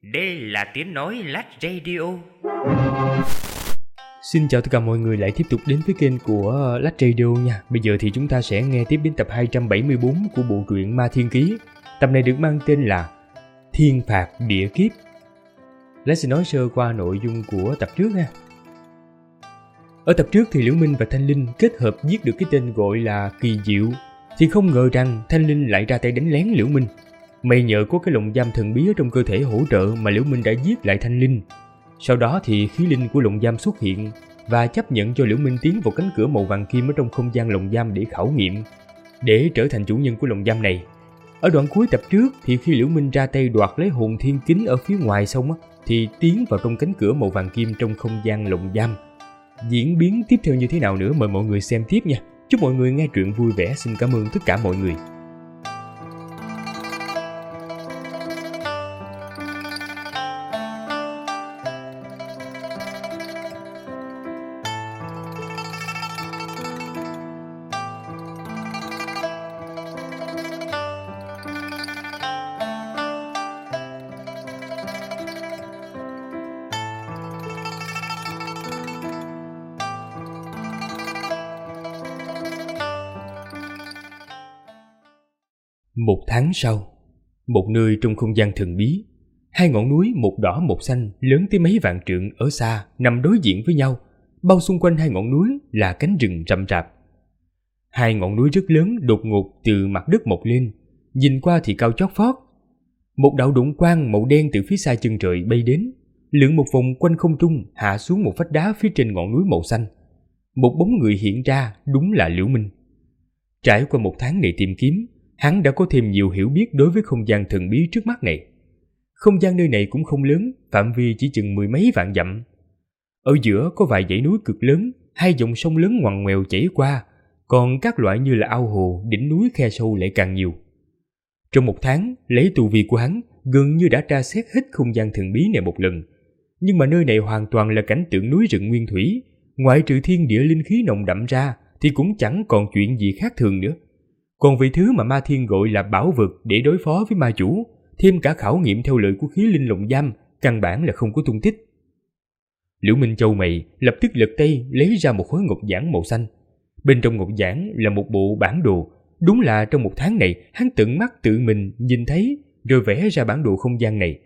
Đây là tiếng nói Lách Radio. Xin chào tất cả mọi người lại tiếp tục đến với kênh của Lách Radio nha. Bây giờ thì chúng ta sẽ nghe tiếp đến tập 274 của bộ truyện Ma Thiên Ký. Tập này được mang tên là Thiên Phạt Địa Kiếp. Lách sẽ nói sơ qua nội dung của tập trước ha. Ở tập trước thì Liễu Minh và Thanh Linh kết hợp giết được cái tên gọi là Kỳ Diệu, thì không ngờ rằng Thanh Linh lại ra tay đánh lén Liễu Minh. May nhờ có cái lồng giam thần bí ở trong cơ thể hỗ trợ mà Liễu Minh đã giết lại Thanh Linh. Sau đó thì khí linh của lồng giam xuất hiện và chấp nhận cho Liễu Minh tiến vào cánh cửa màu vàng kim ở trong không gian lồng giam để khảo nghiệm, để trở thành chủ nhân của lồng giam này. Ở đoạn cuối tập trước thì khi Liễu Minh ra tay đoạt lấy hồn thiên kính ở phía ngoài xong thì tiến vào trong cánh cửa màu vàng kim trong không gian lồng giam. Diễn biến tiếp theo như thế nào nữa mời mọi người xem tiếp nha. Chúc mọi người nghe truyện vui vẻ. Xin cảm ơn tất cả mọi người. Một tháng sau, một nơi trong không gian thần bí, hai ngọn núi một đỏ một xanh lớn tới mấy vạn trượng ở xa nằm đối diện với nhau, bao xung quanh hai ngọn núi là cánh rừng rậm rạp. Hai ngọn núi rất lớn đột ngột từ mặt đất mọc lên, nhìn qua thì cao chót vót. Một đạo đụng quang màu đen từ phía xa chân trời bay đến, lượn một vòng quanh không trung hạ xuống một vách đá phía trên ngọn núi màu xanh. Một bóng người hiện ra, đúng là Liễu Minh. Trải qua một tháng này tìm kiếm, hắn đã có thêm nhiều hiểu biết đối với không gian thần bí trước mắt này. Không gian nơi này cũng không lớn, phạm vi chỉ chừng mười mấy vạn dặm. Ở giữa có vài dãy núi cực lớn, hai dòng sông lớn ngoằn ngoèo chảy qua, còn các loại như là ao hồ, đỉnh núi khe sâu lại càng nhiều. Trong một tháng, lấy tu vi của hắn gần như đã tra xét hết không gian thần bí này một lần. Nhưng mà nơi này hoàn toàn là cảnh tượng núi rừng nguyên thủy, ngoại trừ thiên địa linh khí nồng đậm ra thì cũng chẳng còn chuyện gì khác thường nữa. Còn về thứ mà Ma Thiên gọi là bảo vật để đối phó với ma chủ, thêm cả khảo nghiệm theo lời của khí linh lồng giam, căn bản là không có tung tích. Liễu Minh chau mày, lập tức lật tay lấy ra một khối ngọc giản màu xanh. Bên trong ngọc giản là một bộ bản đồ. Đúng là trong một tháng này hắn tận mắt tự mình nhìn thấy rồi vẽ ra bản đồ không gian này.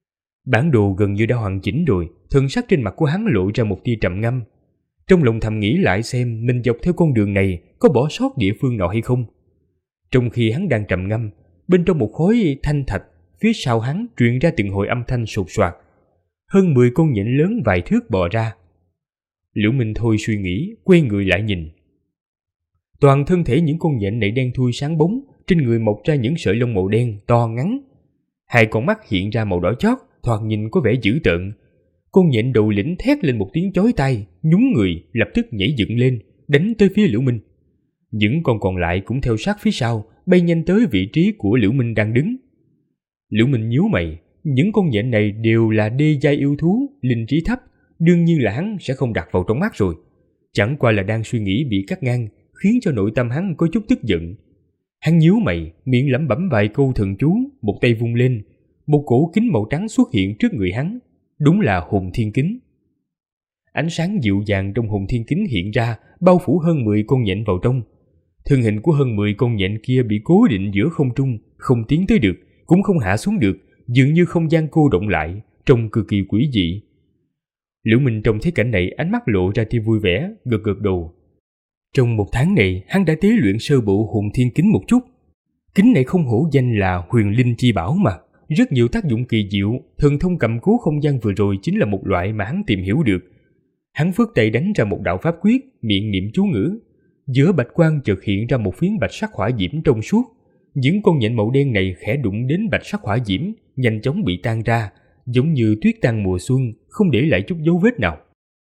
Bản đồ gần như đã hoàn chỉnh rồi, thần sắc trên mặt của hắn lộ ra một tia trầm ngâm. Trong lòng thầm nghĩ lại xem mình dọc theo con đường này có bỏ sót địa phương nào hay không. Trong khi hắn đang trầm ngâm, bên trong một khối thanh thạch, phía sau hắn truyền ra từng hồi âm thanh sột soạt. Hơn 10 con nhện lớn vài thước bò ra. Liễu Minh thôi suy nghĩ, quay người lại nhìn. Toàn thân thể những con nhện này đen thui sáng bóng, trên người mọc ra những sợi lông màu đen to ngắn. Hai con mắt hiện ra màu đỏ chót, thoạt nhìn có vẻ dữ tợn. Con nhện đầu lĩnh thét lên một tiếng chói tai, nhún người lập tức nhảy dựng lên, đánh tới phía Liễu Minh. Những con còn lại cũng theo sát phía sau, bay nhanh tới vị trí của Liễu Minh đang đứng. Liễu Minh nhíu mày, những con nhện này đều là đê giai yêu thú, linh trí thấp, đương nhiên là hắn sẽ không đặt vào trong mắt rồi. Chẳng qua là đang suy nghĩ bị cắt ngang, khiến cho nội tâm hắn có chút tức giận. Hắn nhíu mày, miệng lẩm bẩm vài câu thần chú, một tay vung lên, một cổ kính màu trắng xuất hiện trước người hắn, đúng là hồn thiên kính. Ánh sáng dịu dàng trong hồn thiên kính hiện ra, bao phủ hơn 10 con nhện vào trong. Thân hình của hơn 10 con nhện kia bị cố định giữa không trung, không tiến tới được, cũng không hạ xuống được, dường như không gian cô động lại, trông cực kỳ quỷ dị. Liễu Minh trông thấy cảnh này, ánh mắt lộ ra tia vui vẻ, gật gật đầu. Trong một tháng này, hắn đã tế luyện sơ bộ hồn thiên kính một chút. Kính này không hổ danh là huyền linh chi bảo mà, rất nhiều tác dụng kỳ diệu, thần thông cầm cố không gian vừa rồi chính là một loại mà hắn tìm hiểu được. Hắn phất tay đánh ra một đạo pháp quyết, miệng niệm chú ngữ. Giữa bạch quang chợt hiện ra một phiến bạch sắc hỏa diễm trong suốt. Những con nhện màu đen này khẽ đụng đến bạch sắc hỏa diễm, nhanh chóng bị tan ra, giống như tuyết tan mùa xuân, không để lại chút dấu vết nào.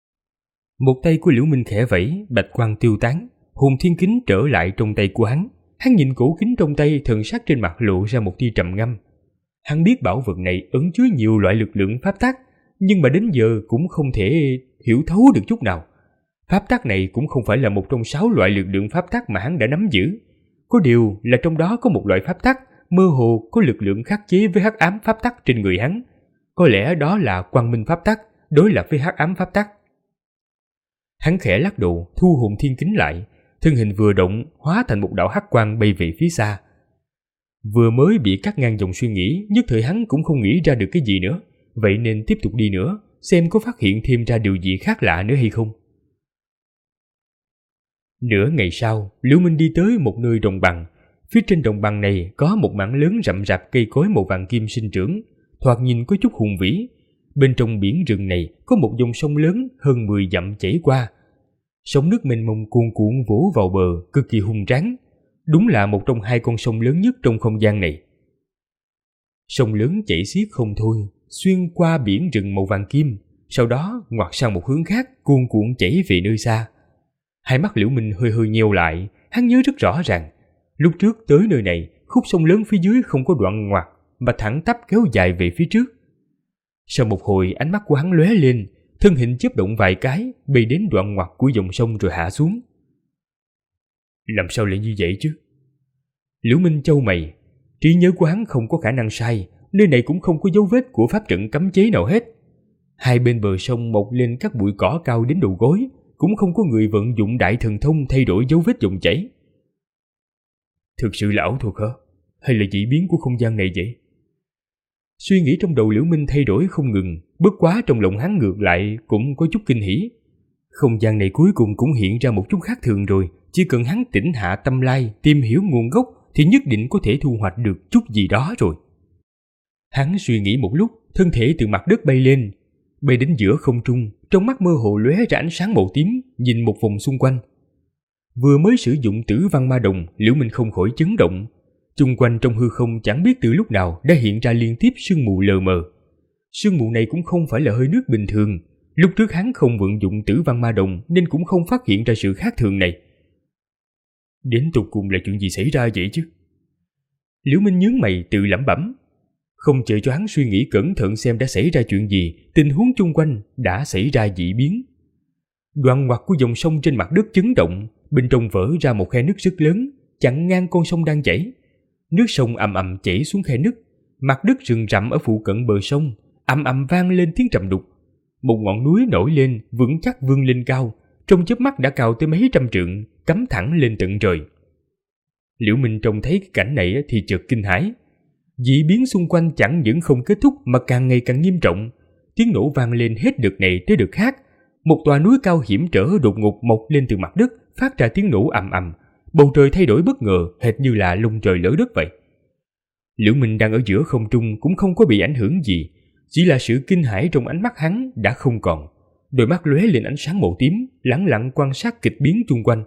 Một tay của Liễu Minh khẽ vẫy, bạch quang tiêu tán, hồn thiên kính trở lại trong tay của hắn. Hắn nhìn cổ kính trong tay, thần sắc trên mặt lộ ra một tia trầm ngâm. Hắn biết bảo vật này ẩn chứa nhiều loại lực lượng pháp tắc, nhưng mà đến giờ cũng không thể hiểu thấu được chút nào. Pháp tắc này cũng không phải là một trong 6 loại lực lượng pháp tắc mà hắn đã nắm giữ. Có điều là trong đó có một loại pháp tắc mơ hồ có lực lượng khắc chế với hắc ám pháp tắc trên người hắn. Có lẽ đó là quang minh pháp tắc, đối lập với hắc ám pháp tắc. Hắn khẽ lắc đầu, thu hồn thiên kính lại, thân hình vừa động hóa thành một đạo hắc quang bay về phía xa. Vừa mới bị cắt ngang dòng suy nghĩ, nhất thời hắn cũng không nghĩ ra được cái gì nữa, vậy nên tiếp tục đi nữa, xem có phát hiện thêm ra điều gì khác lạ nữa hay không. Nửa ngày sau, Liễu Minh đi tới một nơi đồng bằng. Phía trên đồng bằng này có một mảng lớn rậm rạp cây cối màu vàng kim sinh trưởng, thoạt nhìn có chút hùng vĩ. Bên trong biển rừng này có một dòng sông lớn hơn 10 dặm chảy qua. Sóng nước mênh mông cuồn cuộn vỗ vào bờ, cực kỳ hùng tráng. Đúng là một trong hai con sông lớn nhất trong không gian này. Sông lớn chảy xiết không thôi, xuyên qua biển rừng màu vàng kim, sau đó ngoặt sang một hướng khác, cuồn cuộn chảy về nơi xa. Hai mắt Liễu Minh hơi hơi nheo lại, hắn nhớ rất rõ ràng, lúc trước tới nơi này, khúc sông lớn phía dưới không có đoạn ngoặt, mà thẳng tắp kéo dài về phía trước. Sau một hồi, ánh mắt của hắn lóe lên, thân hình chớp động vài cái, bay đến đoạn ngoặt của dòng sông rồi hạ xuống. Làm sao lại như vậy chứ? Liễu Minh chau mày, trí nhớ của hắn không có khả năng sai, nơi này cũng không có dấu vết của pháp trận cấm chế nào hết. Hai bên bờ sông mọc lên các bụi cỏ cao đến đầu gối, cũng không có người vận dụng đại thần thông thay đổi dấu vết dòng chảy. Thực sự là ảo thuật hả? Hay là dị biến của không gian này vậy? Suy nghĩ trong đầu Liễu Minh thay đổi không ngừng, bất quá trong lòng hắn ngược lại cũng có chút kinh hỉ. Không gian này cuối cùng cũng hiện ra một chút khác thường rồi, chỉ cần hắn tĩnh hạ tâm lai, tìm hiểu nguồn gốc thì nhất định có thể thu hoạch được chút gì đó rồi. Hắn suy nghĩ một lúc, thân thể từ mặt đất bay lên, bay đến giữa không trung, trong mắt mơ hồ lóe ra ánh sáng màu tím, nhìn một vòng xung quanh. Vừa mới sử dụng Tử Văn Ma Đồng, Liễu Minh không khỏi chấn động. Chung quanh trong hư không chẳng biết từ lúc nào đã hiện ra liên tiếp sương mù lờ mờ. Sương mù này cũng không phải là hơi nước bình thường. Lúc trước hắn không vận dụng Tử Văn Ma Đồng nên cũng không phát hiện ra sự khác thường này. Đến tột cùng là chuyện gì xảy ra vậy chứ? Liễu Minh nhướng mày tự lẩm bẩm. Không chờ cho hắn suy nghĩ cẩn thận xem đã xảy ra chuyện gì, tình huống chung quanh đã xảy ra dị biến. Đoạn ngoặt của dòng sông trên mặt đất chấn động, bên trong vỡ ra một khe nứt rất lớn, chặn ngang con sông đang chảy. Nước sông ầm ầm chảy xuống khe nứt, mặt đất rừng rậm ở phụ cận bờ sông ầm ầm vang lên tiếng trầm đục. Một ngọn núi nổi lên, vững chắc vươn lên cao, trong chớp mắt đã cao tới mấy trăm trượng, cắm thẳng lên tận trời. Liễu Minh trông thấy cái cảnh này thì chợt kinh hãi. Dị biến xung quanh chẳng những không kết thúc mà càng ngày càng nghiêm trọng. Tiếng nổ vang lên hết đợt này tới đợt khác. Một tòa núi cao hiểm trở đột ngột mọc lên từ mặt đất, phát ra tiếng nổ ầm ầm. Bầu trời thay đổi bất ngờ, hệt như là lung trời lỡ đất vậy. Liễu Minh đang ở giữa không trung cũng không có bị ảnh hưởng gì, chỉ là sự kinh hãi trong ánh mắt hắn đã không còn. Đôi mắt lóe lên ánh sáng màu tím, lẳng lặng quan sát kịch biến chung quanh.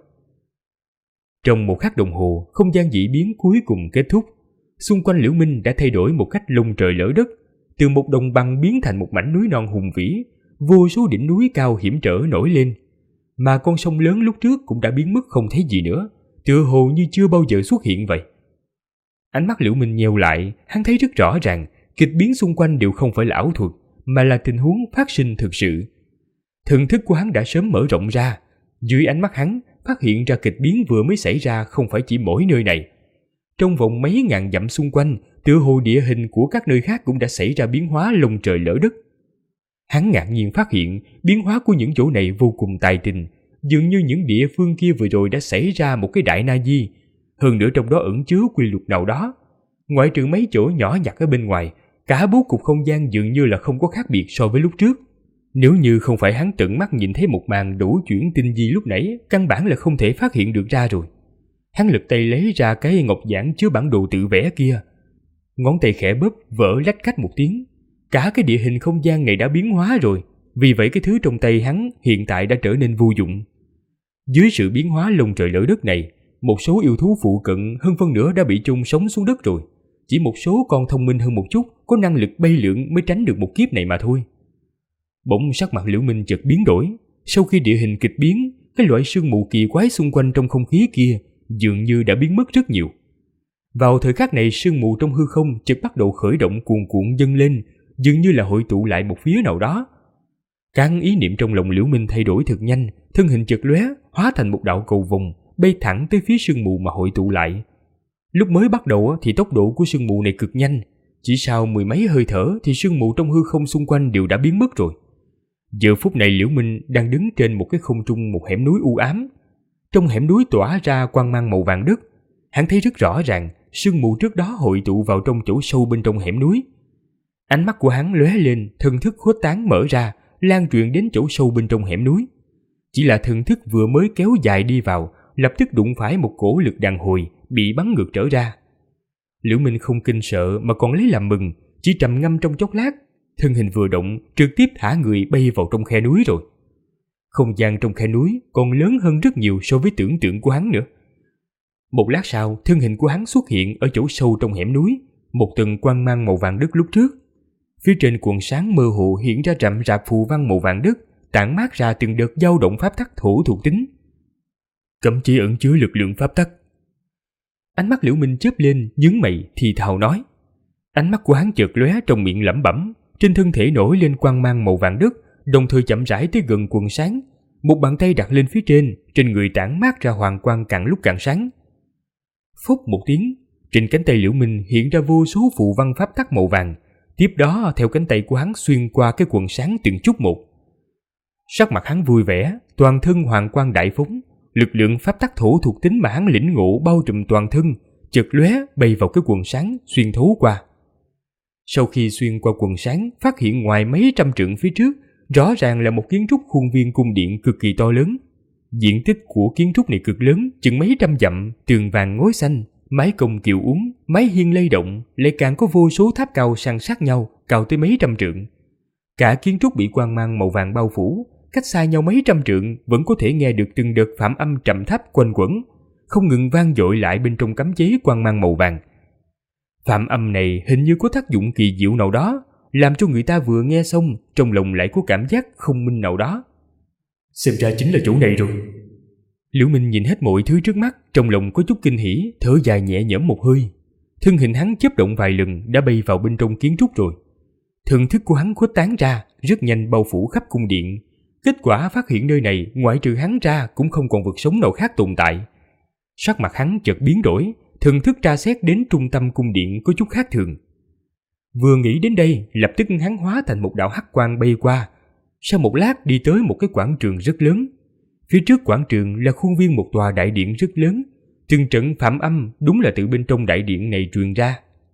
Trong một khắc đồng hồ, không gian dị biến cuối cùng kết thúc. Xung quanh Liễu Minh đã thay đổi một cách lung trời lỡ đất, từ một đồng bằng biến thành một mảnh núi non hùng vĩ, vô số đỉnh núi cao hiểm trở nổi lên, mà con sông lớn lúc trước cũng đã biến mất không thấy gì nữa, tựa hồ như chưa bao giờ xuất hiện vậy. Ánh mắt Liễu Minh nheo lại, hắn thấy rất rõ ràng, kịch biến xung quanh đều không phải là ảo thuật, mà là tình huống phát sinh thực sự. Thần thức của hắn đã sớm mở rộng ra, dưới ánh mắt hắn phát hiện ra kịch biến vừa mới xảy ra không phải chỉ mỗi nơi này. Trong vòng mấy ngàn dặm xung quanh, tựa hồ địa hình của các nơi khác cũng đã xảy ra biến hóa lông trời lỡ đất. Hắn ngạc nhiên phát hiện biến hóa của những chỗ này vô cùng tài tình, dường như những địa phương kia vừa rồi đã xảy ra một cái đại na di, hơn nữa trong đó ẩn chứa quy luật nào đó. Ngoại trừ mấy chỗ nhỏ nhặt ở bên ngoài, cả bố cục không gian dường như là không có khác biệt so với lúc trước. Nếu như không phải hắn tận mắt nhìn thấy một màn đủ chuyển tinh di lúc nãy, căn bản là không thể phát hiện được ra rồi. Hắn lật tay lấy ra cái ngọc giản chứa bản đồ tự vẽ kia, ngón tay khẽ bóp vỡ lách cách một tiếng. Cả cái địa hình không gian này đã biến hóa rồi, vì vậy cái thứ trong tay hắn hiện tại đã trở nên vô dụng. Dưới sự biến hóa lông trời lỡ đất này, một số yêu thú phụ cận hơn phân nửa đã bị chôn sống xuống đất rồi. Chỉ một số con thông minh hơn một chút, có năng lực bay lượn mới tránh được một kiếp này mà thôi. Bỗng sắc mặt Liễu Minh chợt biến đổi. Sau khi địa hình kịch biến, cái loại sương mù kỳ quái xung quanh trong không khí kia dường như đã biến mất rất nhiều. Vào thời khắc này, sương mù trong hư không chợt bắt đầu khởi động cuồn cuộn dâng lên, dường như là hội tụ lại một phía nào đó. Các ý niệm trong lòng Liễu Minh thay đổi thật nhanh, thân hình chợt lóe, hóa thành một đạo cầu vồng, bay thẳng tới phía sương mù mà hội tụ lại. Lúc mới bắt đầu thì tốc độ của sương mù này cực nhanh, chỉ sau mười mấy hơi thở thì sương mù trong hư không xung quanh đều đã biến mất rồi. Giờ phút này Liễu Minh đang đứng trên một cái không trung một hẻm núi u ám. Trong hẻm núi tỏa ra quang mang màu vàng đất. Hắn thấy rất rõ ràng sương mù trước đó hội tụ vào trong chỗ sâu bên trong hẻm núi. Ánh mắt của hắn lóe lên, thần thức khuếch tán mở ra, lan truyền đến chỗ sâu bên trong hẻm núi. Chỉ là thần thức vừa mới kéo dài đi vào, lập tức đụng phải một cỗ lực đàn hồi, bị bắn ngược trở ra. Liễu Minh không kinh sợ mà còn lấy làm mừng, chỉ trầm ngâm trong chốc lát, thân hình vừa động, trực tiếp thả người bay vào trong khe núi rồi. Không gian trong khe núi còn lớn hơn rất nhiều so với tưởng tượng của hắn nữa. Một lát sau, thân hình của hắn xuất hiện ở chỗ sâu trong hẻm núi, một tầng quang mang màu vàng đất lúc trước. Phía trên quần sáng mơ hồ hiện ra rậm rạp phù văn màu vàng đất, tản mát ra từng đợt dao động pháp tắc thổ thuộc tính. Cấm chế ẩn chứa lực lượng pháp tắc. Ánh mắt Liễu Minh chớp lên, nhướng mày thì thào nói. Ánh mắt của hắn chợt lóe, trong miệng lẩm bẩm, trên thân thể nổi lên quang mang màu vàng đất, đồng thời chậm rãi tới gần quần sáng. Một bàn tay đặt lên phía trên người tản mát ra hoàng quang càng lúc càng sáng. Phúc một tiếng, trên cánh tay Liễu Minh hiện ra vô số phù văn pháp tắc màu vàng, tiếp đó theo cánh tay của hắn xuyên qua cái quần sáng từng chút một. Sắc mặt hắn vui vẻ, toàn thân hoàng quang đại phóng, lực lượng pháp tắc thổ thuộc tính mà hắn lĩnh ngộ bao trùm toàn thân, chợt lóe bay vào cái quần sáng xuyên thấu qua. Sau khi xuyên qua quần sáng, phát hiện ngoài mấy trăm trượng phía trước, rõ ràng là một kiến trúc khuôn viên cung điện cực kỳ to lớn. Diện tích của kiến trúc này cực lớn, chừng mấy trăm dặm, tường vàng ngói xanh, mái cong kiều uốn, mái hiên lay động, lại càng có vô số tháp cao san sát nhau, cao tới mấy trăm trượng. Cả kiến trúc bị quang mang màu vàng bao phủ, cách xa nhau mấy trăm trượng vẫn có thể nghe được từng đợt phạm âm trầm thấp quanh quẩn, không ngừng vang dội lại bên trong cấm chế quang mang màu vàng. Phạm âm này hình như có tác dụng kỳ diệu nào đó, làm cho người ta vừa nghe xong trong lòng lại có cảm giác không minh nào đó. Xem ra chính là chỗ này rồi. Liễu Minh nhìn hết mọi thứ trước mắt, trong lòng có chút kinh hỉ, thở dài nhẹ nhõm một hơi. Thân hình hắn chớp động vài lần đã bay vào bên trong kiến trúc rồi. Thần thức của hắn khuếch tán ra, rất nhanh bao phủ khắp cung điện. Kết quả phát hiện nơi này ngoại trừ hắn ra cũng không còn vật sống nào khác tồn tại. Sắc mặt hắn chợt biến đổi, thần thức tra xét đến trung tâm cung điện có chút khác thường. Vừa nghĩ đến đây, lập tức hắn hóa thành một đạo hắc quang bay qua. Sau một lát đi tới một cái quảng trường rất lớn. Phía trước quảng trường là khuôn viên một tòa đại điện rất lớn. Từng trận phạm âm đúng là từ bên trong đại điện này truyền ra.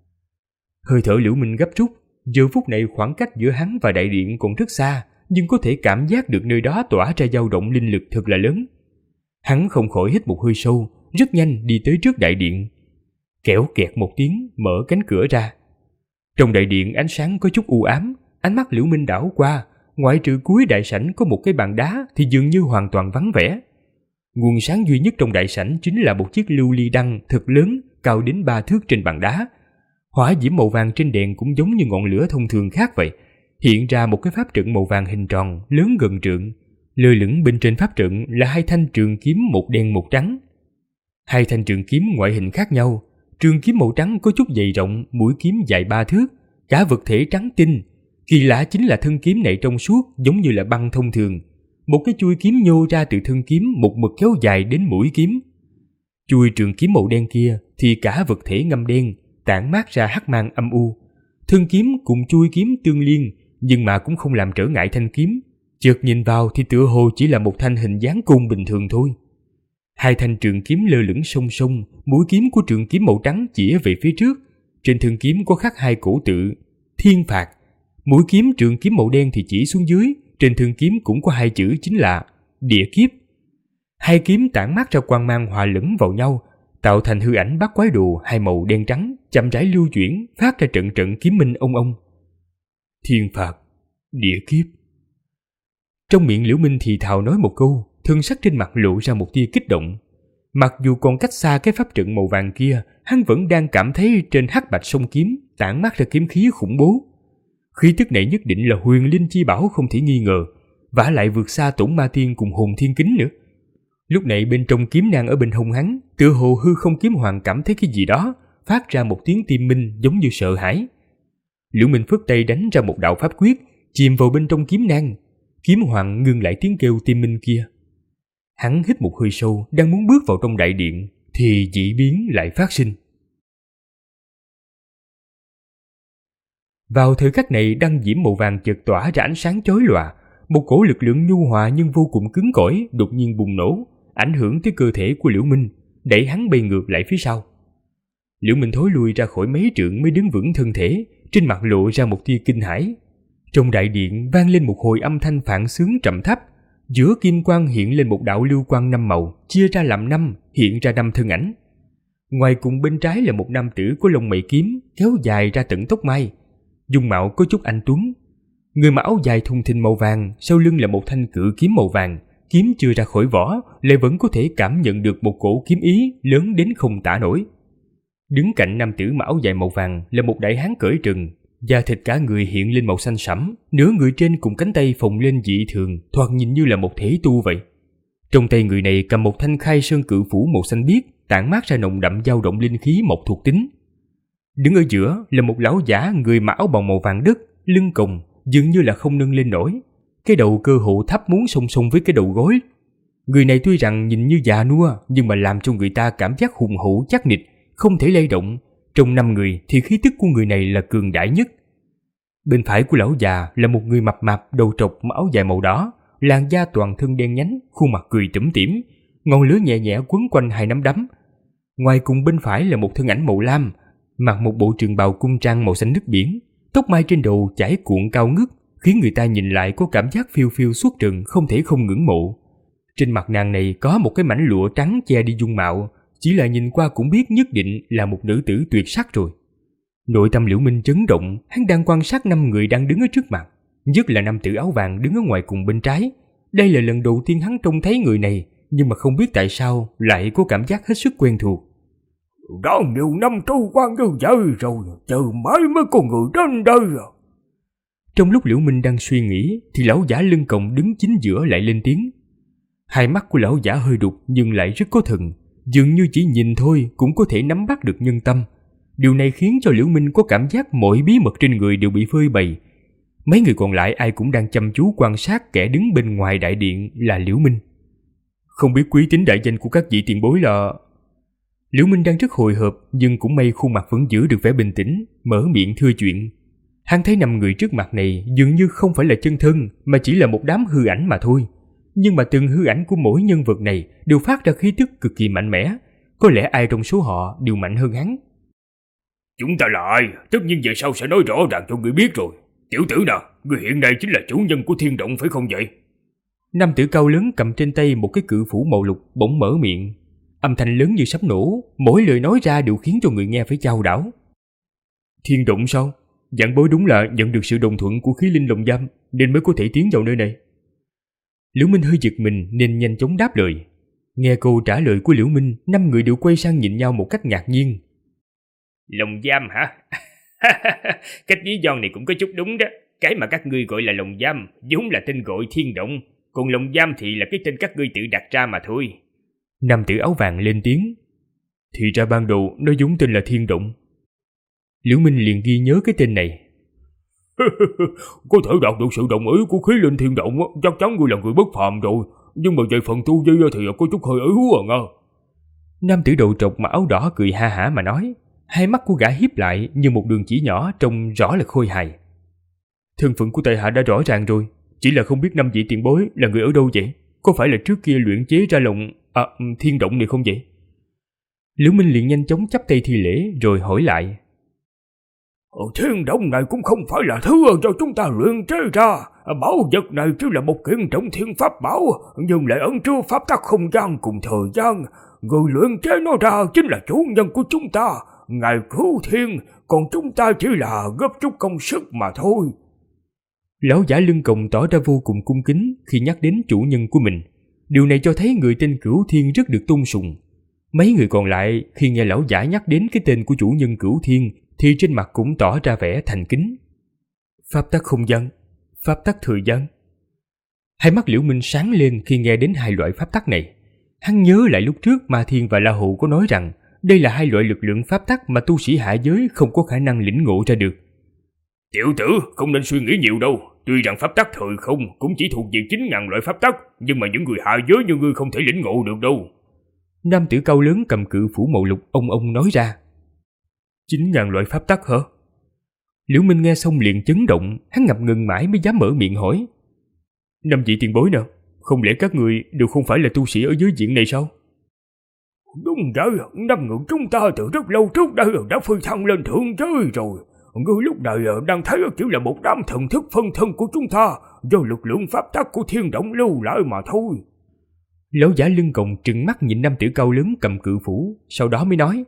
Hơi thở Liễu Minh gấp rút. Giờ phút này khoảng cách giữa hắn và đại điện còn rất xa, nhưng có thể cảm giác được nơi đó tỏa ra dao động linh lực thật là lớn. Hắn không khỏi hít một hơi sâu, rất nhanh đi tới trước đại điện. Kẽo kẹt một tiếng, mở cánh cửa ra. Trong đại điện ánh sáng có chút u ám, ánh mắt Liễu Minh đảo qua, ngoại trừ cuối đại sảnh có một cái bàn đá thì dường như hoàn toàn vắng vẻ. Nguồn sáng duy nhất trong đại sảnh chính là một chiếc lưu ly đăng thật lớn, cao đến 3 thước trên bàn đá. Hỏa diễm màu vàng trên đèn cũng giống như ngọn lửa thông thường khác vậy, hiện ra một cái pháp trận màu vàng hình tròn lớn gần trượng. Lơ lửng bên trên pháp trận là hai thanh trường kiếm một đen một trắng. Hai thanh trường kiếm ngoại hình khác nhau, trường kiếm màu trắng có chút dày rộng, mũi kiếm dài 3 thước, cả vật thể trắng tinh. Kỳ lạ chính là thân kiếm này trong suốt giống như là băng thông thường. Một cái chuôi kiếm nhô ra từ thân kiếm một mực kéo dài đến mũi kiếm. Chuôi trường kiếm màu đen kia thì cả vật thể ngăm đen, tản mát ra hắc mang âm u. Thân kiếm cùng chuôi kiếm tương liên, nhưng mà cũng không làm trở ngại thanh kiếm. Chợt nhìn vào thì tựa hồ chỉ là một thanh hình dáng côn bình thường thôi. Hai thanh trường kiếm lơ lửng song song, mũi kiếm của trường kiếm màu trắng chĩa về phía trước. Trên thân kiếm có khắc hai cổ tự Thiên Phạt. Mũi kiếm trường kiếm màu đen thì chỉ xuống dưới, trên thân kiếm cũng có hai chữ chính là Địa Kiếp. Hai kiếm tản mát ra quang mang hòa lẫn vào nhau, tạo thành hư ảnh bát quái đồ hai màu đen trắng, chậm rãi lưu chuyển, phát ra trận trận kiếm minh ông ông. Thiên Phạt, Địa Kiếp. Trong miệng Liễu Minh thì thào nói một câu, thân sắc trên mặt lộ ra một tia kích động. Mặc dù còn cách xa cái pháp trận màu vàng kia, hắn vẫn đang cảm thấy trên hắc bạch song kiếm tản mát ra kiếm khí khủng bố. Khí tức này nhất định là huyền linh chi bảo không thể nghi ngờ, vả lại vượt xa Tổn Ma Tiên cùng Hồn Thiên Kính nữa. Lúc này bên trong kiếm nang ở bên hông hắn, tựa hồ hư không kiếm hoàng cảm thấy cái gì đó, phát ra một tiếng tim minh giống như sợ hãi. Liễu Minh phất tay đánh ra một đạo pháp quyết, chìm vào bên trong kiếm nang. Kiếm hoàng ngưng lại tiếng kêu tim minh kia. Hắn hít một hơi sâu, đang muốn bước vào trong đại điện thì dị biến lại phát sinh. Vào thời khắc này, đăng diễm màu vàng chợt tỏa ra ánh sáng chói lòa, một cổ lực lượng nhu hòa nhưng vô cùng cứng cỏi đột nhiên bùng nổ, ảnh hưởng tới cơ thể của Liễu Minh, đẩy hắn bay ngược lại phía sau. Liễu Minh thối lui ra khỏi mấy trượng mới đứng vững thân thể, trên mặt lộ ra một tia kinh hãi. Trong đại điện vang lên một hồi âm thanh phản xướng trầm thấp, giữa kim quang hiện lên một đạo lưu quang 5 màu, chia ra làm 5, hiện ra 5 thân ảnh. Ngoài cùng bên trái là một nam tử có lông mày kiếm kéo dài ra tận tóc mai, dung mạo có chút anh tuấn. Người mặc áo dài thùng thình màu vàng, sau lưng là một thanh cự kiếm màu vàng, kiếm chưa ra khỏi vỏ lại vẫn có thể cảm nhận được một cổ kiếm ý lớn đến không tả nổi. Đứng cạnh nam tử mặc áo dài màu vàng là một đại hán cởi trần, da thịt cả người hiện lên màu xanh sẫm, nửa người trên cùng cánh tay phồng lên dị thường, thoạt nhìn như là một thể tu vậy. Trong tay người này cầm một thanh khai sơn cự phủ màu xanh biếc, tản mát ra nồng đậm dao động linh khí mộc thuộc tính. Đứng ở giữa là một lão giả người mặc áo bào màu vàng đất, lưng còng dường như là không nâng lên nổi, cái đầu cơ hồ thấp muốn song song với cái đầu gối. Người này tuy rằng nhìn như già nua nhưng mà làm cho người ta cảm giác hùng hổ chắc nịch, không thể lay động. Trong 5 người thì khí tức của người này là cường đại nhất. Bên phải của lão già là một người mập mạp đầu trọc mặc áo dài màu đỏ, làn da toàn thân đen nhánh, khuôn mặt cười tủm tỉm, ngọn lửa nhẹ nhẹ quấn quanh hai nắm đấm. Ngoài cùng bên phải là một thân ảnh màu lam, mặc một bộ trường bào cung trang màu xanh nước biển, tóc mai trên đầu chải cuộn cao ngất, khiến người ta nhìn lại có cảm giác phiêu phiêu xuất trần, không thể không ngưỡng mộ. Trên mặt nàng này có một cái mảnh lụa trắng che đi dung mạo, chỉ là nhìn qua cũng biết nhất định là một nữ tử tuyệt sắc rồi. Nội tâm Liễu Minh chấn động, hắn đang quan sát 5 người đang đứng ở trước mặt, nhất là nam tử áo vàng đứng ở ngoài cùng bên trái. Đây là lần đầu tiên hắn trông thấy người này, nhưng mà không biết tại sao lại có cảm giác hết sức quen thuộc. Đã nhiều năm trôi qua như vậy rồi, chờ mãi mới có người đến đây à. Trong lúc Liễu Minh đang suy nghĩ thì lão giả lưng còng đứng chính giữa lại lên tiếng. Hai mắt của lão giả hơi đục nhưng lại rất có thần, dường như chỉ nhìn thôi cũng có thể nắm bắt được nhân tâm. Điều này khiến cho Liễu Minh có cảm giác mọi bí mật trên người đều bị phơi bày. Mấy người còn lại ai cũng đang chăm chú quan sát kẻ đứng bên ngoài đại điện là Liễu Minh. Không biết quý tính đại danh của các vị tiền bối là... Liễu Minh đang rất hồi hộp nhưng cũng may khuôn mặt vẫn giữ được vẻ bình tĩnh, mở miệng thưa chuyện. Hắn thấy 5 người trước mặt này dường như không phải là chân thân mà chỉ là một đám hư ảnh mà thôi. Nhưng mà từng hư ảnh của mỗi nhân vật này đều phát ra khí tức cực kỳ mạnh mẽ. Có lẽ ai trong số họ đều mạnh hơn hắn. Chúng ta là ai? Tất nhiên về sau sẽ nói rõ ràng cho người biết rồi. Tiểu tử nào, người hiện nay chính là chủ nhân của thiên động phải không vậy? Nam tử cao lớn cầm trên tay một cái cự phủ màu lục bỗng mở miệng. Âm thanh lớn như sắp nổ, mỗi lời nói ra đều khiến cho người nghe phải chao đảo. Thiên động sao? Vạn bối đúng là nhận được sự đồng thuận của khí linh lồng giam nên mới có thể tiến vào nơi này. Liễu Minh hơi giật mình nên nhanh chóng đáp lời. Nghe câu trả lời của Liễu Minh, 5 người đều quay sang nhìn nhau một cách ngạc nhiên. Lồng giam hả? Cách lý do này cũng có chút đúng đó. Cái mà các ngươi gọi là lồng giam vốn là tên gọi thiên động, còn lồng giam thì là cái tên các ngươi tự đặt ra mà thôi. Nam tử áo vàng lên tiếng. Thì ra ban đầu nó vốn tên là thiên động. Liễu Minh liền ghi nhớ cái tên này. Có thể đạt được sự đồng ý của khí linh thiên động, chắc chắn ngươi là người bất phàm rồi. Nhưng mà về phần tu vi thì có chút hơi yếu à nga. Nam tử đầu trọc mà áo đỏ cười ha hả mà nói. Hai mắt của gã híp lại như một đường chỉ nhỏ, trông rõ là khôi hài. Thân phận của tại hạ đã rõ ràng rồi, chỉ là không biết 5 vị tiền bối là người ở đâu vậy? Có phải là trước kia luyện chế ra lồng thiên động này không vậy? Liễu Minh liền nhanh chóng chắp tay thi lễ rồi hỏi lại. Thiên động này cũng không phải là thứ do chúng ta luyện chế ra. Bảo vật này chỉ là một kiện trọng thiên pháp bảo, nhưng lại ẩn chứa pháp tắc không gian cùng thời gian. Người luyện chế nó ra chính là chủ nhân của chúng ta, ngài cứu thiên, còn chúng ta chỉ là góp chút công sức mà thôi. Lão giả lưng còng tỏ ra vô cùng cung kính khi nhắc đến chủ nhân của mình. Điều này cho thấy người tên Cửu Thiên rất được tôn sùng. Mấy người còn lại khi nghe lão giả nhắc đến cái tên của chủ nhân Cửu Thiên thì trên mặt cũng tỏ ra vẻ thành kính. Pháp tắc không gian, pháp tắc thời gian. Hai mắt Liễu Minh sáng lên khi nghe đến hai loại pháp tắc này. Hắn nhớ lại lúc trước Ma Thiên và La Hụ có nói rằng đây là hai loại lực lượng pháp tắc mà tu sĩ hạ giới không có khả năng lĩnh ngộ ra được. Tiểu tử, không nên suy nghĩ nhiều đâu. Tuy rằng pháp tắc thời không cũng chỉ thuộc về 9.000 loại pháp tắc, nhưng mà những người hạ giới như ngươi không thể lĩnh ngộ được đâu. Nam tử cao lớn cầm cự phủ màu lục ông nói ra. 9.000 loại pháp tắc hả? Liễu Minh nghe xong liền chấn động, hắn ngập ngừng mãi mới dám mở miệng hỏi. Năm vị tiền bối nào, không lẽ các người đều không phải là tu sĩ ở dưới diện này sao? Đúng vậy, 5 người chúng ta từ rất lâu trước đây đã phi thăng lên thượng giới rồi. Người lúc này đang thấy chỉ là một đám thần thức phân thân của chúng ta do lực lượng pháp tắc của thiên động lưu lại mà thôi. Lão giả lưng còng trừng mắt nhìn nam tử cao lớn cầm cự phủ, sau đó mới nói.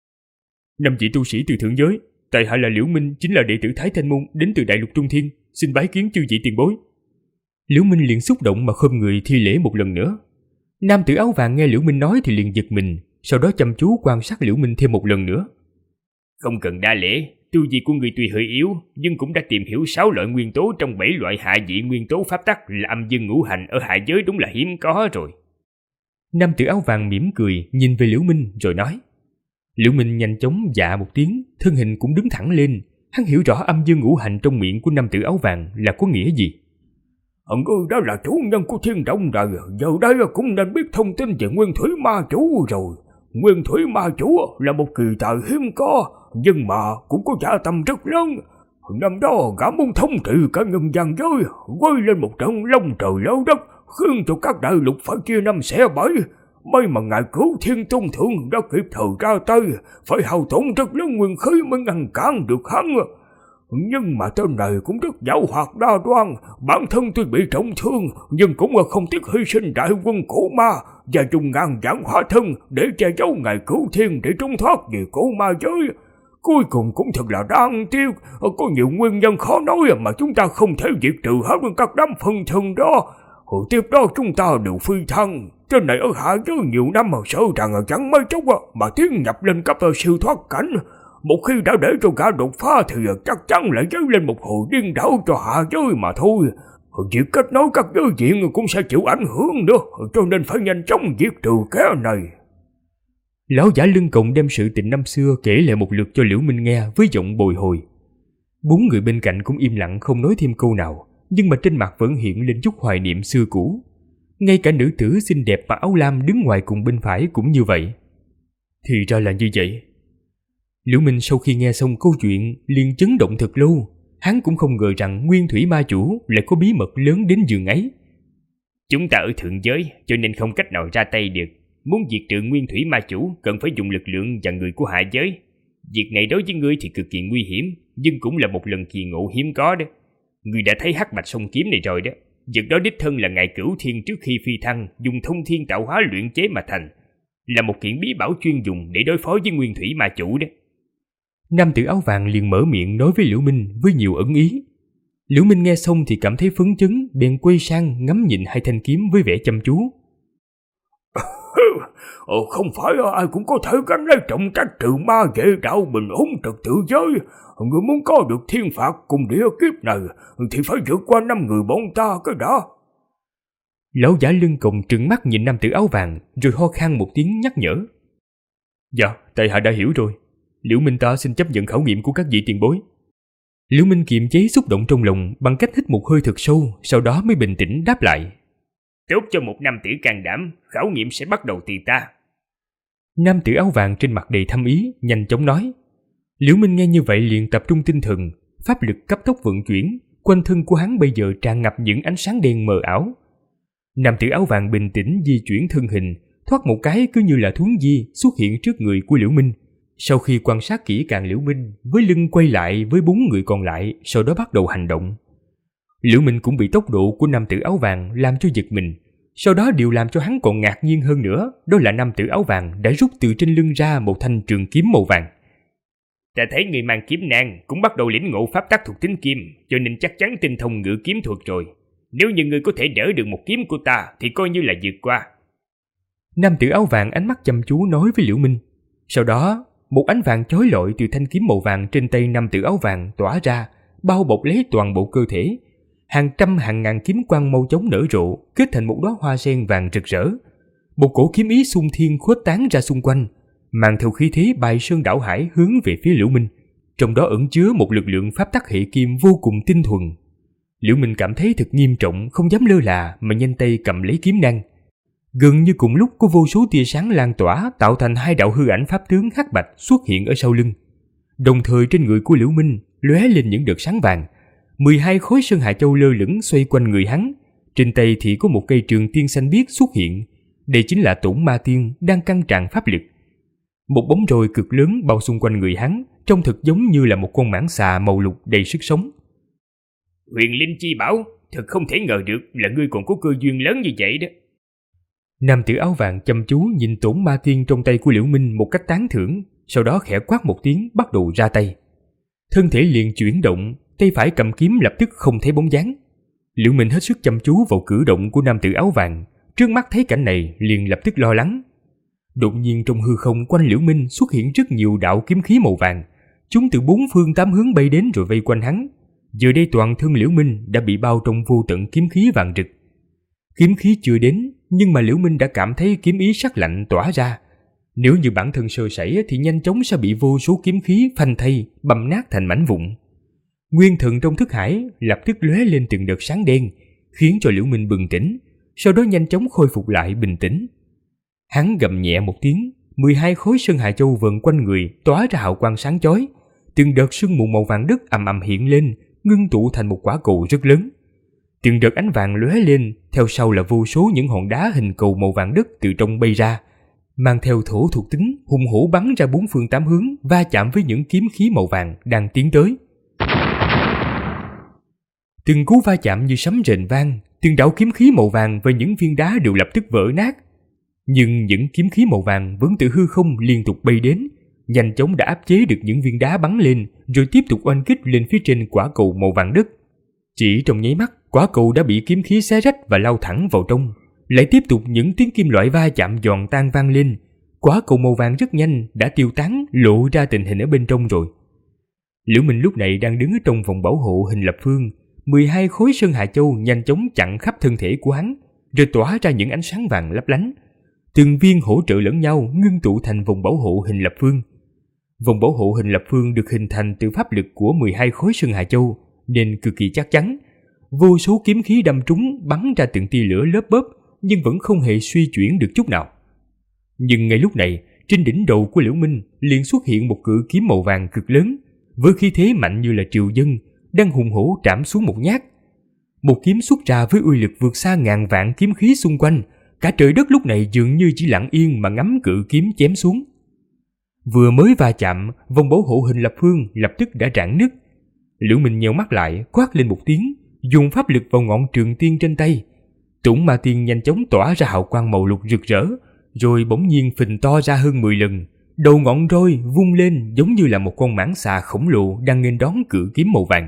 Năm vị tu sĩ từ thượng giới, tại hạ là Liễu Minh, chính là đệ tử Thái Thanh Môn đến từ Đại Lục Trung Thiên, xin bái kiến chư vị tiền bối. Liễu Minh liền xúc động mà khom người thi lễ một lần nữa. Nam tử áo vàng nghe Liễu Minh nói thì liền giật mình, sau đó chăm chú quan sát Liễu Minh thêm một lần nữa. Không cần đa lễ, tu vi của người tuy hơi yếu, nhưng cũng đã tìm hiểu 6 loại nguyên tố trong 7 loại hạ vị nguyên tố pháp tắc là âm dương ngũ hành ở hạ giới đúng là hiếm có rồi. Nam tử áo vàng mỉm cười nhìn về Liễu Minh rồi nói. Liễu Minh nhanh chóng dạ một tiếng, thân hình cũng đứng thẳng lên. Hắn hiểu rõ âm dương ngũ hành trong miệng của nam tử áo vàng là có nghĩa gì. Ngươi đó là chủ nhân của thiên động rồi, giờ đây cũng nên biết thông tin về nguyên thủy ma chủ rồi. Nguyên thủy ma chủ là một kỳ tài hiếm có, nhưng mà cũng có dạ tâm rất lớn. Năm đó gã muốn thống trị cả nhân gian giới, quay lên một trận long trời lở đất, khiến cho các đại lục phải chia năm xẻ bảy. May mà ngài cứu thiên tôn thượng đã kịp thời ra tay, phải hao tổn rất lớn nguyên khí mới ngăn cản được hắn. Nhưng mà tên này cũng rất giàu hoạt đa đoan, bản thân tuy bị trọng thương nhưng cũng không tiếc hy sinh đại quân cổ ma và dùng ngàn vạn hóa thân để che giấu ngài cứu thiên để trốn thoát về cổ ma giới. Cuối cùng cũng thật là đáng tiếc, có nhiều nguyên nhân khó nói mà chúng ta không thể diệt trừ hết các đám phân thân đó. Hồi tiếp đó chúng ta đều phi thăng, trên này ở hạ giới nhiều năm mà sợ rằng chẳng mấy chốc mà tiến nhập lên cấp siêu thoát cảnh. Một khi đã để cho gã đột phá thì chắc chắn lại dấy lên một hồi điên đảo cho hạ giới mà thôi. Việc kết nối các giới diện cũng sẽ chịu ảnh hưởng nữa, cho nên phải nhanh chóng diệt trừ kẻ này. Lão giả lưng còng đem sự tình năm xưa kể lại một lượt cho Liễu Minh nghe với giọng bồi hồi. 4 người bên cạnh cũng im lặng không nói thêm câu nào, nhưng mà trên mặt vẫn hiện lên chút hoài niệm xưa cũ. Ngay cả nữ tử xinh đẹp mặc áo lam đứng ngoài cùng bên phải cũng như vậy. Thì ra là như vậy. Liễu Minh sau khi nghe xong câu chuyện liền chấn động thật lâu. Hắn cũng không ngờ rằng nguyên thủy ma chủ lại có bí mật lớn đến giường ấy. Chúng ta ở thượng giới cho nên không cách nào ra tay được. Muốn diệt trừ nguyên thủy ma chủ cần phải dùng lực lượng và người của hạ giới. Việc này đối với ngươi thì cực kỳ nguy hiểm, nhưng cũng là một lần kỳ ngộ hiếm có đó. Ngươi đã thấy hắc bạch song kiếm này rồi đó. Vật đó đích thân là ngài Cửu Thiên trước khi phi thăng dùng thông thiên tạo hóa luyện chế mà thành, là một kiện bí bảo chuyên dùng để đối phó với nguyên thủy ma chủ đó. Nam tử áo vàng liền mở miệng nói với Liễu Minh với nhiều ẩn ý. Liễu Minh nghe xong thì cảm thấy phấn chấn, bèn quay sang ngắm nhìn hai thanh kiếm với vẻ chăm chú. Không phải ai cũng có thể gánh lấy trọng trách trừ ma vệ đạo bình ổn trật tự giới. Người muốn có được thiên phạt cùng địa kiếp này thì phải vượt qua 5 người bọn ta cái đó. Lão giả lưng còng trừng mắt nhìn nam tử áo vàng rồi ho khan một tiếng nhắc nhở. Dạ, tại hạ đã hiểu rồi. Liễu Minh ta xin chấp nhận khảo nghiệm của các vị tiền bối. Liễu Minh kiềm chế xúc động trong lòng bằng cách hít một hơi thật sâu, sau đó mới bình tĩnh đáp lại. Tốt cho một nam tử can đảm, khảo nghiệm sẽ bắt đầu từ ta. Nam tử áo vàng trên mặt đầy thâm ý, nhanh chóng nói. Liễu Minh nghe như vậy liền tập trung tinh thần, pháp lực cấp tốc vận chuyển, quanh thân của hắn bây giờ tràn ngập những ánh sáng đen mờ ảo. Nam tử áo vàng bình tĩnh di chuyển thân hình, thoát một cái cứ như là thuấn di xuất hiện trước người của Liễu Minh. Sau khi quan sát kỹ càng Liễu Minh, với lưng quay lại với 4 người còn lại, sau đó bắt đầu hành động. Liễu Minh cũng bị tốc độ của nam tử áo vàng làm cho giật mình. Sau đó điều làm cho hắn còn ngạc nhiên hơn nữa, đó là nam tử áo vàng đã rút từ trên lưng ra một thanh trường kiếm màu vàng. Ta thấy người mang kiếm nan cũng bắt đầu lĩnh ngộ pháp tắc thuộc tính kim, cho nên chắc chắn tinh thông ngự kiếm thuật rồi. Nếu như ngươi có thể đỡ được một kiếm của ta thì coi như là vượt qua. Nam tử áo vàng ánh mắt chăm chú nói với Liễu Minh. Sau đó, một ánh vàng chói lọi từ thanh kiếm màu vàng trên tay nam tử áo vàng tỏa ra, bao bọc lấy toàn bộ cơ thể. Hàng trăm hàng ngàn kiếm quang mau chóng nở rộ, kết thành một đóa hoa sen vàng rực rỡ. Một cổ kiếm ý xung thiên khuếch tán ra xung quanh, mang theo khí thế bài sơn đảo hải hướng về phía Liễu Minh. Trong đó ẩn chứa một lực lượng pháp tắc hệ kim vô cùng tinh thuần. Liễu Minh cảm thấy thật nghiêm trọng, không dám lơ là mà nhanh tay cầm lấy kiếm nan. Gần như cùng lúc có vô số tia sáng lan tỏa tạo thành 2 đạo hư ảnh pháp tướng hắc bạch xuất hiện ở sau lưng. Đồng thời trên người của Liễu Minh lóe lên những đợt sáng vàng. 12 khối sơn hà châu lơ lửng xoay quanh người hắn. Trên tay thì có một cây trường tiên xanh biếc xuất hiện. Đây chính là Tổn Ma Tiên đang căng tràn pháp lực. Một bóng roi cực lớn bao xung quanh người hắn, trông thực giống như là một con mãng xà màu lục đầy sức sống. Huyền Linh Chi Bảo, thật không thể ngờ được là ngươi còn có cơ duyên lớn như vậy đó. Nam tử áo vàng chăm chú nhìn Tổn Ma Tiên trong tay của Liễu Minh một cách tán thưởng, sau đó khẽ quát một tiếng bắt đầu ra tay. Thân thể liền chuyển động, tay phải cầm kiếm lập tức không thấy bóng dáng. Liễu Minh hết sức chăm chú vào cử động của nam tử áo vàng, trước mắt thấy cảnh này liền lập tức lo lắng. Đột nhiên trong hư không quanh Liễu Minh xuất hiện rất nhiều đạo kiếm khí màu vàng, chúng từ 4 phương 8 hướng bay đến rồi vây quanh hắn. Giờ đây toàn thân Liễu Minh đã bị bao trong vô tận kiếm khí vàng rực. Kiếm khí chưa đến, nhưng mà Liễu Minh đã cảm thấy kiếm ý sắc lạnh tỏa ra. Nếu như bản thân sơ sẩy thì nhanh chóng sẽ bị vô số kiếm khí phanh thây, băm nát thành mảnh vụn. Nguyên thần trong thức hải lập tức lóe lên từng đợt sáng đen, khiến cho Liễu Minh bừng tỉnh, sau đó nhanh chóng khôi phục lại bình tĩnh. Hắn gầm nhẹ một tiếng, 12 khối sơn hà châu vần quanh người tỏa ra hào quang sáng chói, từng đợt sương mù màu vàng đất ầm ầm hiện lên, ngưng tụ thành một quả cầu rất lớn. Từng đợt ánh vàng lóe lên, theo sau là vô số những hòn đá hình cầu màu vàng đất từ trong bay ra, mang theo thổ thuộc tính hùng hổ bắn ra 4 phương 8 hướng, va chạm với những kiếm khí màu vàng đang tiến tới. Từng cú va chạm như sấm rền vang, từng đạo kiếm khí màu vàng và những viên đá đều lập tức vỡ nát. Nhưng những kiếm khí màu vàng vẫn từ hư không liên tục bay đến, nhanh chóng đã áp chế được những viên đá bắn lên, rồi tiếp tục oanh kích lên phía trên quả cầu màu vàng đất. Chỉ trong nháy mắt, quả cầu đã bị kiếm khí xé rách và lao thẳng vào trong. Lại tiếp tục những tiếng kim loại va chạm giòn tan vang lên. Quả cầu màu vàng rất nhanh đã tiêu tán, lộ ra tình hình ở bên trong rồi. Liễu Minh lúc này đang đứng ở trong vòng bảo hộ hình lập phương. 12 khối sơn hà châu nhanh chóng chặn khắp thân thể của hắn, rồi tỏa ra những ánh sáng vàng lấp lánh. Từng viên hỗ trợ lẫn nhau ngưng tụ thành vòng bảo hộ hình lập phương. Vòng bảo hộ hình lập phương được hình thành từ pháp lực của 12 khối sơn hà châu, nên cực kỳ chắc chắn. Vô số kiếm khí đâm trúng, bắn ra từng tia lửa lớp bớp, nhưng vẫn không hề suy chuyển được chút nào. Nhưng ngay lúc này, trên đỉnh đầu của Liễu Minh liền xuất hiện một cự kiếm màu vàng cực lớn, với khí thế mạnh như là triều dân, đang hùng hổ trảm xuống một nhát. Một kiếm xuất ra với uy lực vượt xa ngàn vạn kiếm khí xung quanh, cả trời đất lúc này dường như chỉ lặng yên mà ngắm cự kiếm chém xuống. Vừa mới va chạm, vòng bảo hộ hình lập phương lập tức đã rạn nứt. Liễu Minh nheo mắt lại, quát lên một tiếng, dùng pháp lực vào ngọn trường tiên trên tay. Tổn Ma Tiên nhanh chóng tỏa ra hào quang màu lục rực rỡ, rồi bỗng nhiên phình to ra hơn 10 lần. Đầu ngọn roi vung lên giống như là một con mãng xà khổng lồ đang nghênh đón cự kiếm màu vàng.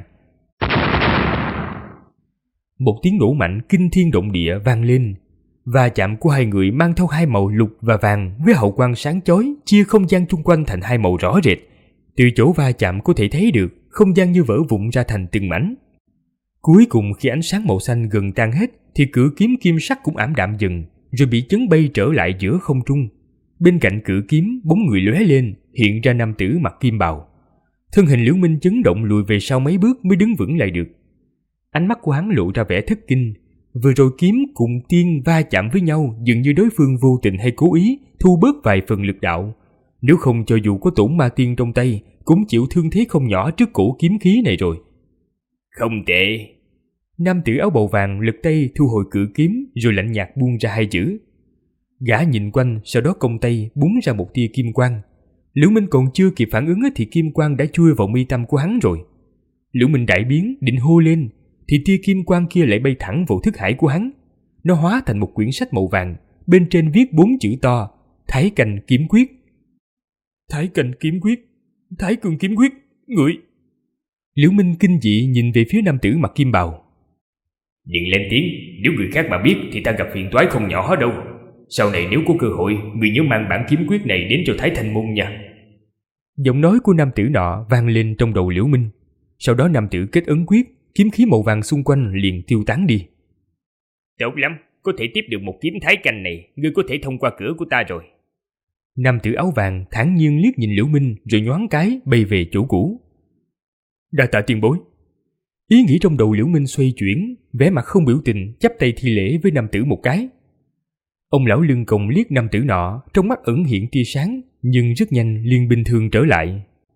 Một tiếng nổ mạnh kinh thiên động địa vang lên. Va chạm của hai người mang theo hai màu lục và vàng với hào quang sáng chói, chia không gian chung quanh thành hai màu rõ rệt. Từ chỗ va chạm có thể thấy được không gian như vỡ vụn ra thành từng mảnh. Cuối cùng khi ánh sáng màu xanh gần tan hết thì cự kiếm kim sắc cũng ảm đạm dần, rồi bị chấn bay trở lại giữa không trung. Bên cạnh cự kiếm, bóng người lóe lên, hiện ra nam tử mặc kim bào. Thân hình Liễu Minh chấn động lùi về sau mấy bước mới đứng vững lại được. Ánh mắt của hắn lộ ra vẻ thất kinh. Vừa rồi kiếm cùng tiên va chạm với nhau, dường như đối phương vô tình hay cố ý thu bớt vài phần lực đạo. Nếu không cho dù có Tổn Ma Tiên trong tay, cũng chịu thương thế không nhỏ trước cổ kiếm khí này rồi. Không tệ. Nam tử áo bào vàng lật tay thu hồi cự kiếm, rồi lạnh nhạt buông ra hai chữ. Gã nhìn quanh, sau đó cong tay búng ra một tia kim quang. Liễu Minh còn chưa kịp phản ứng thì kim quang đã chui vào mi tâm của hắn rồi. Liễu Minh đại biến, định hô lên, thì tia kim quang kia lại bay thẳng vào thức hải của hắn. Nó hóa thành một quyển sách màu vàng, bên trên viết 4 chữ to: Thái Cành Kiếm Quyết. Thái Cành Kiếm Quyết, Thái Cường Kiếm Quyết, người. Liễu Minh kinh dị nhìn về phía nam tử mặc kim bào. Đừng lên tiếng, nếu người khác mà biết thì ta gặp phiền toái không nhỏ đâu. Sau này nếu có cơ hội, người nhớ mang bản kiếm quyết này đến cho Thái Thanh Môn nha. Giọng nói của nam tử nọ vang lên trong đầu Liễu Minh. Sau đó nam tử kết ấn quyết, kiếm khí màu vàng xung quanh liền tiêu tán đi. Tốt lắm, có thể tiếp được một kiếm thái canh này, ngươi có thể thông qua cửa của ta rồi. Nam tử áo vàng thản nhiên liếc nhìn Liễu Minh rồi nhoáng cái bay về chỗ cũ. Đa tạ tiền bối. Ý nghĩ trong đầu Liễu Minh xoay chuyển, vẻ mặt không biểu tình, chắp tay thi lễ với nam tử một cái. Ông lão lưng còng liếc nam tử nọ, trong mắt ẩn hiện tia sáng, nhưng rất nhanh liền bình thường trở lại.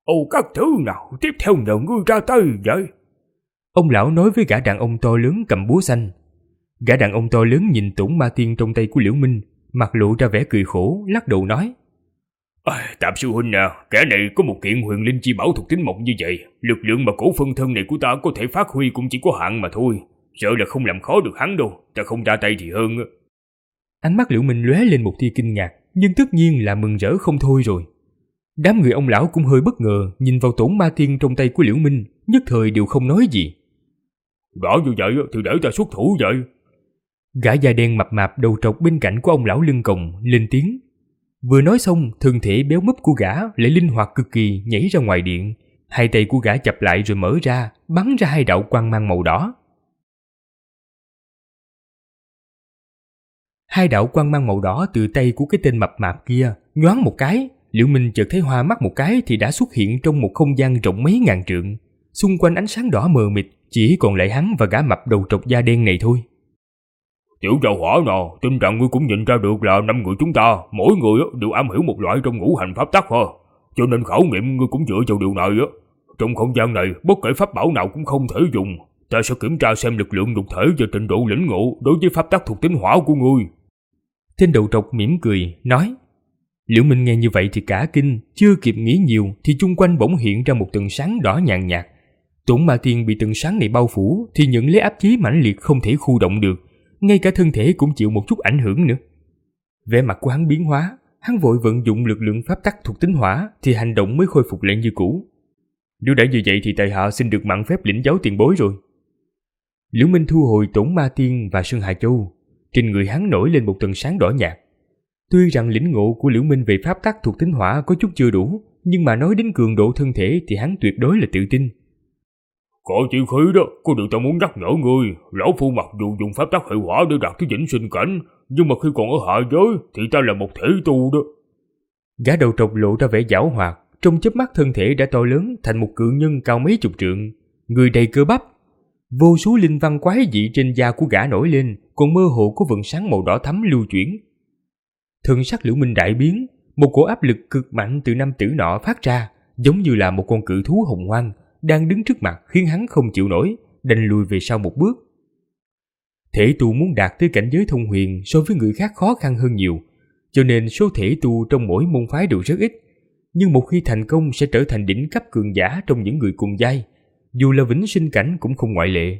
Các thứ nào tiếp theo nhờ ngươi ra tay vậy? Ông lão nói với gã đàn ông to lớn cầm búa xanh. Gã đàn ông to lớn nhìn tổn ma tiên trong tay của Liễu Minh, mặt lộ ra vẻ cười khổ, lắc đầu nói: Tạm sư huynh à, kẻ này có một kiện huyền linh chi bảo thuộc tính mộc như vậy, lực lượng mà cổ phân thân này của ta có thể phát huy cũng chỉ có hạn mà thôi, sợ là không làm khó được hắn đâu, ta không ra tay thì hơn. Ánh mắt Liễu Minh lóe lên một tia kinh ngạc, nhưng tất nhiên là mừng rỡ không thôi rồi. Đám người ông lão cũng hơi bất ngờ, nhìn vào tổn ma tiên trong tay của Liễu Minh, nhất thời đều không nói gì. Đã như vậy thì để ta xuất thủ vậy. Gã da đen mập mạp đầu trọc bên cạnh của ông lão lưng còng lên tiếng. Vừa nói xong, thân thể béo múp của gã lại linh hoạt cực kỳ nhảy ra ngoài điện, hai tay của gã chập lại rồi mở ra, bắn ra hai đạo quang mang màu đỏ. Hai đạo quang mang màu đỏ từ tay của cái tên mập mạp kia nhoáng một cái, Liễu Minh chợt thấy hoa mắt một cái thì đã xuất hiện trong một không gian rộng mấy ngàn trượng, xung quanh ánh sáng đỏ mờ mịt, chỉ còn lại hắn và gã mập đầu trọc da đen này thôi. Tiểu gia hỏa nào, tin rằng ngươi cũng nhìn ra được là 5 người chúng ta, mỗi người đều am hiểu một loại trong ngũ hành pháp tắc ha, cho nên khảo nghiệm ngươi cũng dựa vào điều này. Trong không gian này, bất kể pháp bảo nào cũng không thể dùng. Ta sẽ kiểm tra xem lực lượng nhục thể và trình độ lĩnh ngộ đối với pháp tắc thuộc tính hỏa của ngươi. Tên đầu trọc mỉm cười nói. Liễu Minh nghe như vậy thì cả kinh, chưa kịp nghĩ nhiều thì chung quanh bỗng hiện ra một tầng sáng đỏ nhàn nhạt. Tổn ma tiên bị tầng sáng này bao phủ thì nhận lấy áp chế mãnh liệt không thể khu động được, ngay cả thân thể cũng chịu một chút ảnh hưởng nữa. Vẻ mặt của hắn biến hóa, hắn vội vận dụng lực lượng pháp tắc thuộc tính hỏa thì hành động mới khôi phục lại như cũ. Nếu đã như vậy thì tại hạ xin được mạn phép lĩnh giáo tiền bối rồi. Liễu Minh thu hồi tổn ma tiên và Sơn Hà Châu, trên người hắn nổi lên một tầng sáng đỏ nhạt. Tuy rằng lĩnh ngộ của Liễu Minh về pháp tắc thuộc tính hỏa có chút chưa đủ, nhưng mà nói đến cường độ thân thể thì hắn tuyệt đối là tự tin. Có chi khí đó, có điều ta muốn nhắc nhở ngươi, lão phu mặc dù dùng pháp tắc hệ hỏa để đạt tới vĩnh sinh cảnh, nhưng mà khi còn ở hạ giới thì ta là một thể tu đó. Gã đầu trọc lộ ra vẻ giảo hoạt, trong chớp mắt thân thể đã to lớn thành một cự nhân cao mấy chục trượng, người đầy cơ bắp. Vô số linh văn quái dị trên da của gã nổi lên, còn mơ hồ có vầng sáng màu đỏ thắm lưu chuyển. Thân sắc Liễu Minh đại biến, một cổ áp lực cực mạnh từ nam tử nọ phát ra, giống như là một con cự thú hồng hoang đang đứng trước mặt, khiến hắn không chịu nổi, đành lùi về sau một bước. Thể tu muốn đạt tới cảnh giới thông huyền so với người khác khó khăn hơn nhiều, cho nên số thể tu trong mỗi môn phái đều rất ít, nhưng một khi thành công sẽ trở thành đỉnh cấp cường giả trong những người cùng giai, dù là vĩnh sinh cảnh cũng không ngoại lệ.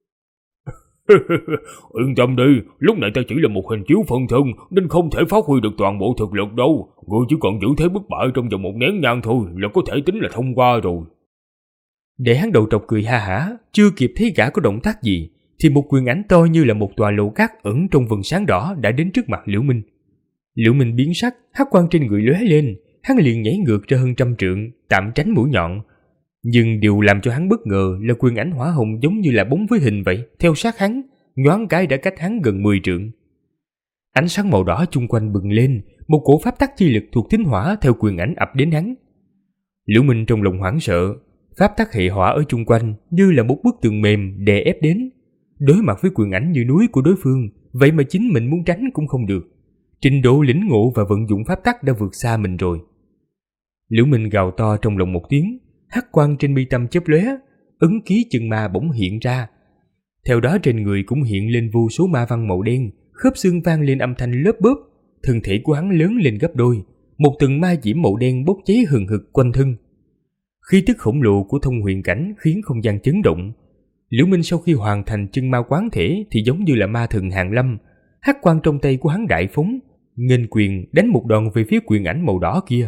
Yên tâm đi, lúc này ta chỉ là một hình chiếu phân thân nên không thể phát huy được toàn bộ thực lực đâu. Ngươi chỉ cần giữ thế bất bại trong vòng một nén nhang thôi là có thể tính là thông qua rồi. Để hắn đầu trọc cười ha hả, chưa kịp thấy gã có động tác gì thì một quyền ảnh to như là một tòa lầu cát ẩn trong vầng sáng đỏ đã đến trước mặt Liễu Minh. Liễu Minh biến sắc, hắc quang trên người lóe lên, hắn liền nhảy ngược ra hơn 100 trượng, tạm tránh mũi nhọn. Nhưng điều làm cho hắn bất ngờ là quyền ảnh hỏa hồng giống như là bóng với hình vậy, theo sát hắn, nhoáng cái đã cách hắn gần 10 trượng. Ánh sáng màu đỏ chung quanh bừng lên, một cổ pháp tắc chi lực thuộc tính hỏa theo quyền ảnh ập đến hắn. Liễu Minh trong lòng hoảng sợ, pháp tắc hệ hỏa ở chung quanh như là một bức tường mềm đè ép đến. Đối mặt với quyền ảnh như núi của đối phương, vậy mà chính mình muốn tránh cũng không được. Trình độ lĩnh ngộ và vận dụng pháp tắc đã vượt xa mình rồi. Liễu Minh gào to trong lòng một tiếng, hắc quang trên mi tâm chớp lóe, ấn ký chân ma bỗng hiện ra. Theo đó trên người cũng hiện lên vô số ma văn màu đen, khớp xương vang lên âm thanh lớp bớp, thân thể của hắn lớn lên gấp đôi, một tầng ma diễm màu đen bốc cháy hừng hực quanh thân. Khí tức khổng lồ của thông huyền cảnh khiến không gian chấn động. Liễu Minh sau khi hoàn thành chân ma quán thể thì giống như là ma thần hàng lâm, hắc quang trong tay của hắn đại phóng, nghênh quyền đánh một đòn về phía quyền ảnh màu đỏ kia.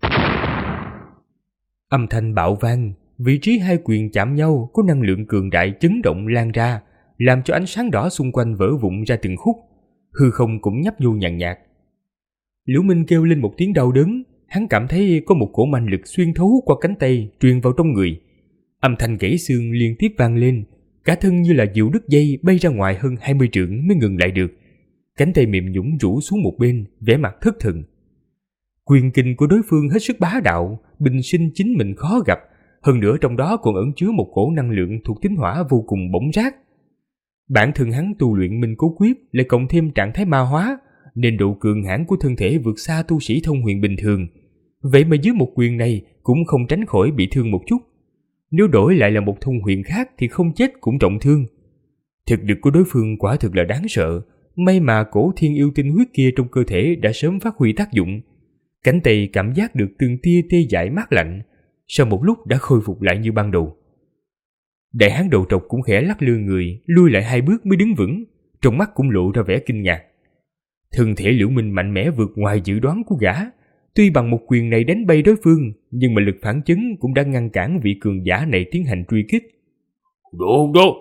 Âm thanh bạo vang, vị trí hai quyền chạm nhau có năng lượng cường đại chấn động lan ra, làm cho ánh sáng đỏ xung quanh vỡ vụn ra từng khúc, hư không cũng nhấp nhô nhàn nhạt. Liễu Minh kêu lên một tiếng đau đớn, hắn cảm thấy có một cỗ manh lực xuyên thấu qua cánh tay truyền vào trong người. Âm thanh gãy xương liên tiếp vang lên, cả thân như là diều đứt dây bay ra ngoài hơn 20 trượng mới ngừng lại được. Cánh tay mềm nhũn rũ xuống một bên, vẻ mặt thất thần. Quyền kình của đối phương hết sức bá đạo, bình sinh chính mình khó gặp, hơn nữa trong đó còn ẩn chứa một cổ năng lượng thuộc tính hỏa vô cùng bỏng rát. Bản thân hắn tu luyện Minh Cố Quyết lại cộng thêm trạng thái ma hóa, nên độ cường hãn của thân thể vượt xa tu sĩ thông huyền bình thường. vậy mà dưới một quyền này cũng không tránh khỏi bị thương một chút. Nếu đổi lại là một thông huyền khác thì không chết cũng trọng thương. Thực lực của đối phương quả thực là đáng sợ. May mà cổ thiên yêu tinh huyết kia trong cơ thể đã sớm phát huy tác dụng. Cánh tay cảm giác được từng tia tê dại mát lạnh, sau một lúc đã khôi phục lại như ban đầu. Đại hán đầu trọc cũng khẽ lắc lư người, lui lại 2 bước mới đứng vững, trong mắt cũng lộ ra vẻ kinh ngạc. Thân thể Liễu Minh mạnh mẽ vượt ngoài dự đoán của gã. Tuy bằng một quyền này đánh bay đối phương, nhưng mà lực phản chấn cũng đã ngăn cản vị cường giả này tiến hành truy kích. Đồ!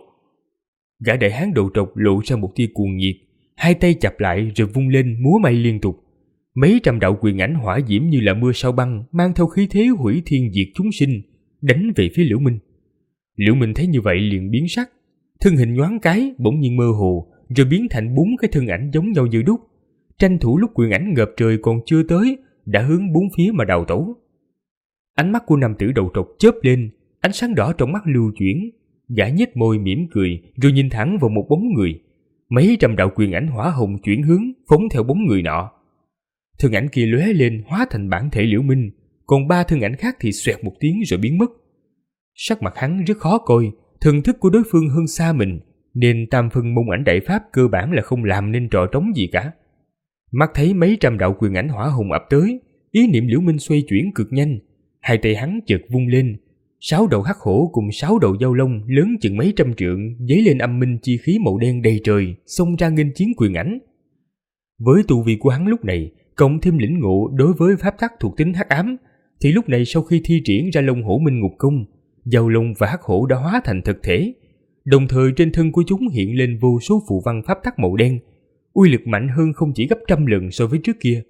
Gã đại hán đầu trọc lộ ra một tia cuồng nhiệt, 2 tay chập lại rồi vung lên múa may liên tục. Mấy trăm đạo quyền ảnh hỏa diễm như là mưa sao băng, mang theo khí thế hủy thiên diệt chúng sinh, đánh về phía Liễu Minh. Liễu Minh thấy như vậy liền biến sắc, thân hình nhoáng cái bỗng nhiên mơ hồ, rồi biến thành 4 cái thân ảnh giống nhau như đúc. Tranh thủ lúc quyền ảnh ngập trời còn chưa tới, đã hướng 4 phía mà đào tẩu. Ánh mắt của nam tử đầu trọc chớp lên, ánh sáng đỏ trong mắt lưu chuyển. Gã nhếch môi mỉm cười, rồi nhìn thẳng vào một bóng người. Mấy trăm đạo quyền ảnh hỏa hồng chuyển hướng, phóng theo bóng người nọ. Thân ảnh kia lóe lên hóa thành bản thể Liễu Minh, còn 3 thân ảnh khác thì xoẹt một tiếng rồi biến mất. Sắc mặt hắn rất khó coi, thần thức của đối phương hơn xa mình, nên tam phân môn ảnh đại pháp cơ bản là không làm nên trò trống gì cả. Mắt thấy mấy trăm đạo quyền ảnh hỏa hồng ập tới, ý niệm Liễu Minh xoay chuyển cực nhanh, 2 tay hắn chợt vung lên, 6 đầu hắc hổ cùng 6 đầu dao long lớn chừng mấy trăm trượng dấy lên âm minh chi khí màu đen đầy trời, xông ra nghênh chiến quyền ảnh. Với tu vi của hắn lúc này, cộng thêm lĩnh ngộ đối với pháp tắc thuộc tính hắc ám, thì lúc này sau khi thi triển ra Long Hổ Minh Ngục Công, dao long và hắc hổ đã hóa thành thực thể, đồng thời trên thân của chúng hiện lên vô số phù văn pháp tắc màu đen, uy lực mạnh hơn không chỉ gấp trăm lần so với trước kia.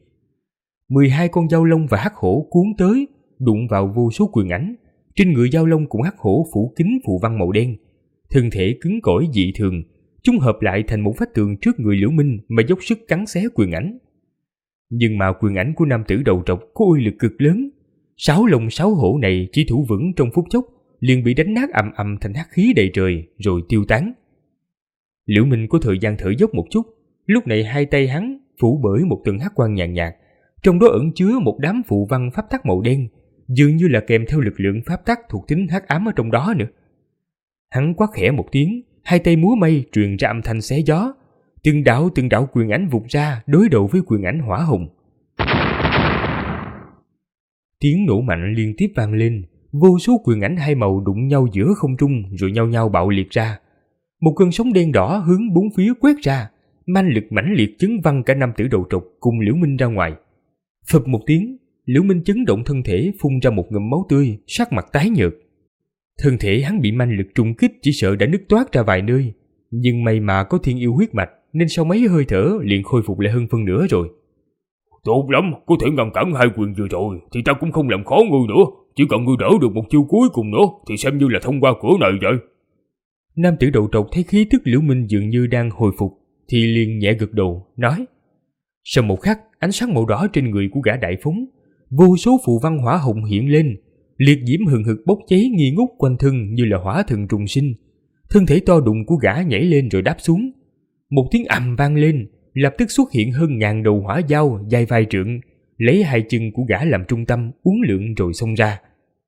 12 con dao long và hắc hổ cuốn tới, đụng vào vô số quyền ảnh. Trên người dao long cùng hắc hổ phủ kín phù văn màu đen, thân thể cứng cỏi dị thường, chúng hợp lại thành một vách tường trước người Liễu Minh mà dốc sức cắn xé quyền ảnh. Nhưng mà quyền ảnh của nam tử đầu trọc có uy lực cực lớn, 6 long 6 hổ này chỉ thủ vững trong phút chốc liền bị đánh nát ầm ầm thành hắc khí đầy trời rồi tiêu tán. Liễu Minh có thời gian thở dốc một chút, lúc này 2 tay hắn phủ bởi một tầng hắc quang nhàn nhạt, trong đó ẩn chứa một đám phù văn pháp tắc màu đen, dường như là kèm theo lực lượng pháp tắc thuộc tính hắc ám ở trong đó nữa. Hắn quát khẽ một tiếng, 2 tay múa may truyền ra âm thanh xé gió, từng đạo quyền ảnh vụt ra đối đầu với quyền ảnh hỏa hồng. Tiếng nổ mạnh liên tiếp vang lên, vô số quyền ảnh 2 màu đụng nhau giữa không trung rồi nhau nhau bạo liệt ra. Một cơn sóng đen đỏ hướng 4 phía quét ra, man lực mãnh liệt chấn văng cả nam tử đầu trọc cùng Liễu Minh ra ngoài. Phập một tiếng, Liễu Minh chấn động thân thể phun ra một ngụm máu tươi, sắc mặt tái nhợt. Thân thể hắn bị man lực trùng kích chỉ sợ đã nứt toát ra vài nơi, nhưng may mà có thiên yêu huyết mạch nên sau mấy hơi thở liền khôi phục lại hơn phân nửa rồi. Tốt lắm, có thể ngăn cản 2 quyền vừa rồi thì ta cũng không làm khó ngươi nữa, chỉ cần ngươi đỡ được một chiêu cuối cùng nữa thì xem như là thông qua cửa này vậy. Nam tử đầu trọc thấy khí tức Liễu Minh dường như đang hồi phục thì liền nhẹ gật đầu, nói. Sau một khắc, ánh sáng màu đỏ trên người của gã đại phóng, vô số phù văn hỏa hồng hiện lên, liệt diễm hừng hực bốc cháy nghi ngút quanh thân như là hỏa thần trùng sinh. Thân thể to đùng của gã nhảy lên rồi đáp xuống. Một tiếng ầm vang lên, lập tức xuất hiện hơn 1000 đầu hỏa dao dài vài trượng, lấy 2 chân của gã làm trung tâm uốn lượn rồi xông ra.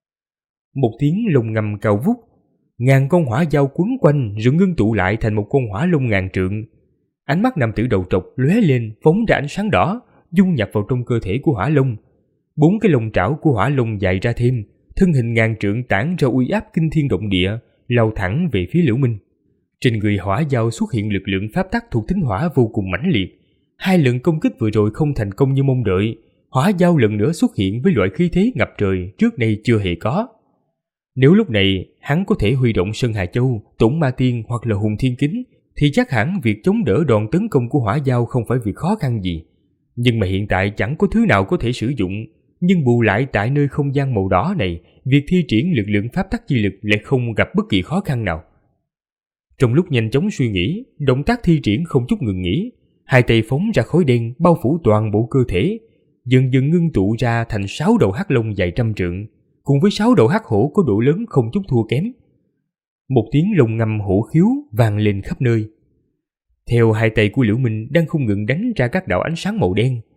Một tiếng lồng ngầm cao vút, 1000 con hỏa dao quấn quanh rồi ngưng tụ lại thành một con hỏa long 1000 trượng. Ánh mắt nam tử đầu trọc lóe lên, phóng ra ánh sáng đỏ, dung nhập vào trong cơ thể của hỏa long. 4 cái lồng trảo của hỏa long dài ra thêm, thân hình 1000 trượng tản ra uy áp kinh thiên động địa, lao thẳng về phía Liễu Minh. Trên người hỏa dao xuất hiện lực lượng pháp tắc thuộc tính hỏa vô cùng mãnh liệt. 2 lần công kích vừa rồi không thành công như mong đợi, hỏa dao lần nữa xuất hiện với loại khí thế ngập trời trước nay chưa hề có. Nếu lúc này hắn có thể huy động Sơn Hà Châu, Tổn Ma Tiên hoặc là Hùng Thiên Kính, thì chắc hẳn việc chống đỡ đòn tấn công của hỏa dao không phải việc khó khăn gì. Nhưng mà hiện tại chẳng có thứ nào có thể sử dụng, nhưng bù lại tại nơi không gian màu đỏ này, việc thi triển lực lượng pháp tắc chi lực lại không gặp bất kỳ khó khăn nào. Trong lúc nhanh chóng suy nghĩ, động tác thi triển không chút ngừng nghỉ, 2 tay phóng ra khói đen bao phủ toàn bộ cơ thể, dần dần ngưng tụ ra thành 6 đầu hắc long dài trăm trượng, cùng với 6 đầu hắc hổ có độ lớn không chút thua kém. Một tiếng lồng ngâm hổ khiếu vang lên khắp nơi. Theo 2 tay của Liễu Minh đang không ngừng đánh ra các đạo ánh sáng màu đen,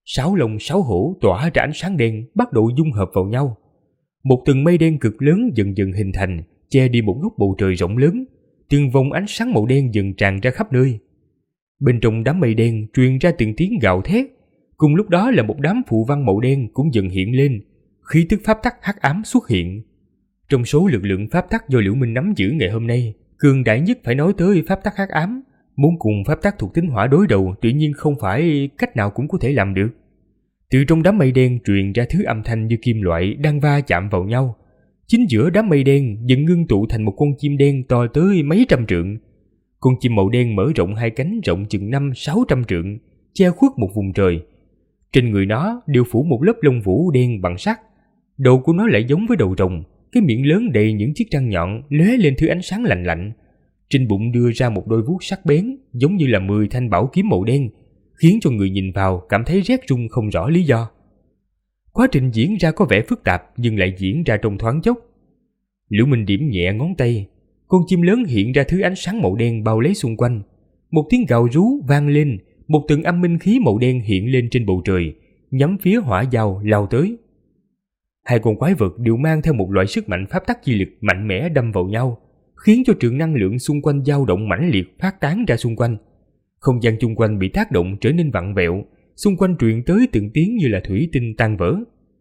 6 lông 6 hổ tỏa ra ánh sáng đen bắt đầu dung hợp vào nhau. Một tầng mây đen cực lớn dần dần hình thành, che đi một góc bầu trời rộng lớn. Từng vòng ánh sáng màu đen dần tràn ra khắp nơi. Bên trong đám mây đen truyền ra từng tiếng gào thét. Cùng lúc đó là một đám phù văn màu đen cũng dần hiện lên. Khí tức pháp tắc hắc ám xuất hiện. Trong số lực lượng pháp tắc do Liễu Minh nắm giữ ngày hôm nay, cường đại nhất phải nói tới pháp tắc hắc ám. Muốn cùng pháp tắc thuộc tính hỏa đối đầu tự nhiên không phải cách nào cũng có thể làm được. Từ trong đám mây đen truyền ra thứ âm thanh như kim loại đang va chạm vào nhau. Chính giữa đám mây đen dần ngưng tụ thành một con chim đen to tới mấy trăm trượng. Con chim màu đen mở rộng hai cánh rộng chừng 500-600 trượng, che khuất một vùng trời. Trên người nó đều phủ một lớp lông vũ đen bằng sắt. Đầu của nó lại giống với đầu rồng, cái miệng lớn đầy những chiếc răng nhọn lóe lên thứ ánh sáng lạnh lạnh. Trên bụng đưa ra một đôi vuốt sắc bén giống như là 10 thanh bảo kiếm màu đen, khiến cho người nhìn vào cảm thấy rét run không rõ lý do. Quá trình diễn ra có vẻ phức tạp nhưng lại diễn ra trong thoáng chốc. Liễu Minh điểm nhẹ ngón tay, con chim lớn hiện ra thứ ánh sáng màu đen bao lấy xung quanh. Một tiếng gào rú vang lên, một tầng âm minh khí màu đen hiện lên trên bầu trời, nhắm phía hỏa dao lao tới. Hai con quái vật đều mang theo một loại sức mạnh pháp tắc chi lực mạnh mẽ đâm vào nhau, khiến cho trường năng lượng xung quanh dao động mãnh liệt phát tán ra xung quanh. Không gian xung quanh bị tác động trở nên vặn vẹo, xung quanh truyền tới từng tiếng như là thủy tinh tan vỡ.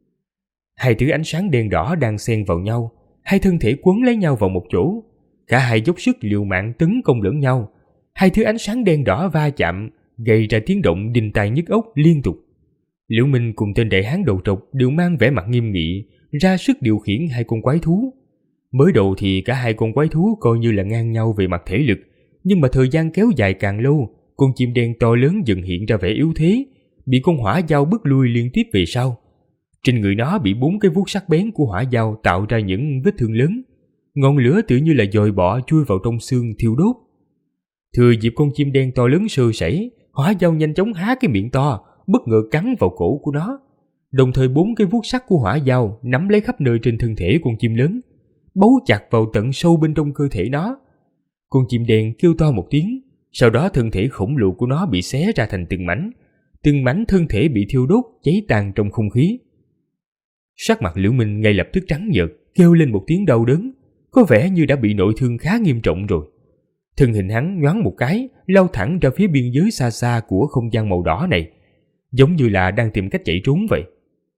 Hai thứ ánh sáng đen đỏ đang xen vào nhau, hai thân thể quấn lấy nhau vào một chỗ. Cả hai dốc sức liều mạng tấn công lẫn nhau. Hai thứ ánh sáng đen đỏ va chạm, gây ra tiếng động đinh tai nhức óc liên tục. Liễu Minh cùng tên đại hán đầu trọc đều mang vẻ mặt nghiêm nghị, ra sức điều khiển hai con quái thú. Mới đầu thì cả hai con quái thú coi như là ngang nhau về mặt thể lực, nhưng mà thời gian kéo dài càng lâu, con chim đen to lớn dần hiện ra vẻ yếu thế, bị con hỏa dao bức lui liên tiếp về sau. Trên người nó bị 4 cái vuốt sắc bén của hỏa dao tạo ra những vết thương lớn. Ngọn lửa tự như là dòi bọ chui vào trong xương thiêu đốt. Thừa dịp con chim đen to lớn sơ sẩy, hỏa dao nhanh chóng há cái miệng to, bất ngờ cắn vào cổ của nó. Đồng thời 4 cái vuốt sắc của hỏa dao nắm lấy khắp nơi trên thân thể con chim lớn, bấu chặt vào tận sâu bên trong cơ thể nó. Con chim đen kêu to một tiếng, sau đó thân thể khổng lồ của nó bị xé ra thành từng mảnh thân thể bị thiêu đốt cháy tàn trong không khí. Sắc mặt Liễu Minh ngay lập tức trắng nhợt, kêu lên một tiếng đau đớn, có vẻ như đã bị nội thương khá nghiêm trọng rồi. Thân hình hắn nhoáng một cái, lao thẳng ra phía biên giới xa xa của không gian màu đỏ này, giống như là đang tìm cách chạy trốn vậy.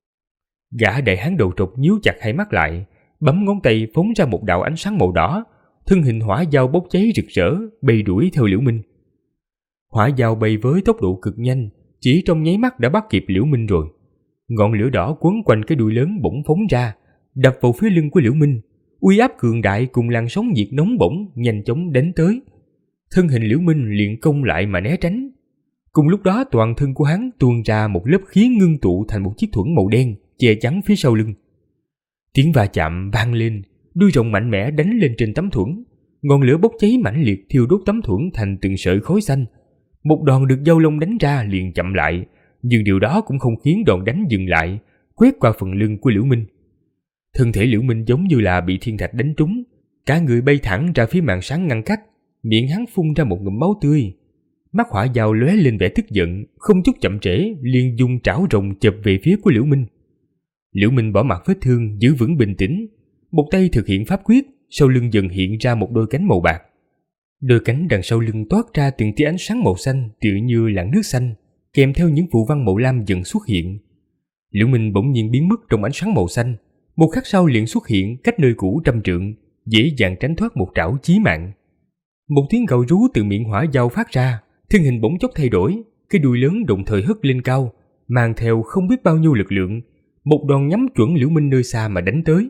Gã đại hán đầu trọc nhíu chặt hai mắt lại, bấm ngón tay phóng ra một đạo ánh sáng màu đỏ, thân hình hỏa dao bốc cháy rực rỡ, bay đuổi theo Liễu Minh. Hỏa dao bay với tốc độ cực nhanh, chỉ trong nháy mắt đã bắt kịp Liễu Minh rồi. Ngọn lửa đỏ quấn quanh cái đuôi lớn bỗng phóng ra, đập vào phía lưng của Liễu Minh. Uy áp cường đại cùng làn sóng nhiệt nóng bỏng nhanh chóng đến tới. Thân hình Liễu Minh liền công lại mà né tránh. Cùng lúc đó toàn thân của hắn tuôn ra một lớp khí ngưng tụ thành một chiếc thuẫn màu đen che chắn phía sau lưng. Tiếng va chạm vang lên, đuôi rồng mạnh mẽ đánh lên trên tấm thuẫn. Ngọn lửa bốc cháy mãnh liệt thiêu đốt tấm thuẫn thành từng sợi khói xanh. Một đòn được dao long đánh ra liền chậm lại, nhưng điều đó cũng không khiến đòn đánh dừng lại, quét qua phần lưng của Liễu Minh. Thân thể Liễu Minh giống như là bị thiên thạch đánh trúng, cả người bay thẳng ra phía màn sáng ngăn cách, miệng hắn phun ra một ngụm máu tươi. Mắt hỏa dao lóe lên vẻ tức giận, không chút chậm trễ liền dùng trảo rồng chộp về phía của Liễu Minh. Liễu Minh bỏ mặc vết thương, giữ vững bình tĩnh, một tay thực hiện pháp quyết, sau lưng dần hiện ra một đôi cánh màu bạc. Đôi cánh đằng sau lưng toát ra từng tia ánh sáng màu xanh tựa như làn nước xanh, kèm theo những phù văn màu lam dần xuất hiện. Liễu Minh bỗng nhiên biến mất trong ánh sáng màu xanh, một khắc sau liền xuất hiện cách nơi cũ 100 trượng, dễ dàng tránh thoát một trảo chí mạng. Một tiếng gào rú từ miệng hỏa dao phát ra, thân hình bỗng chốc thay đổi, cái đuôi lớn đồng thời hất lên cao, mang theo không biết bao nhiêu lực lượng, một đòn nhắm chuẩn Liễu Minh nơi xa mà đánh tới.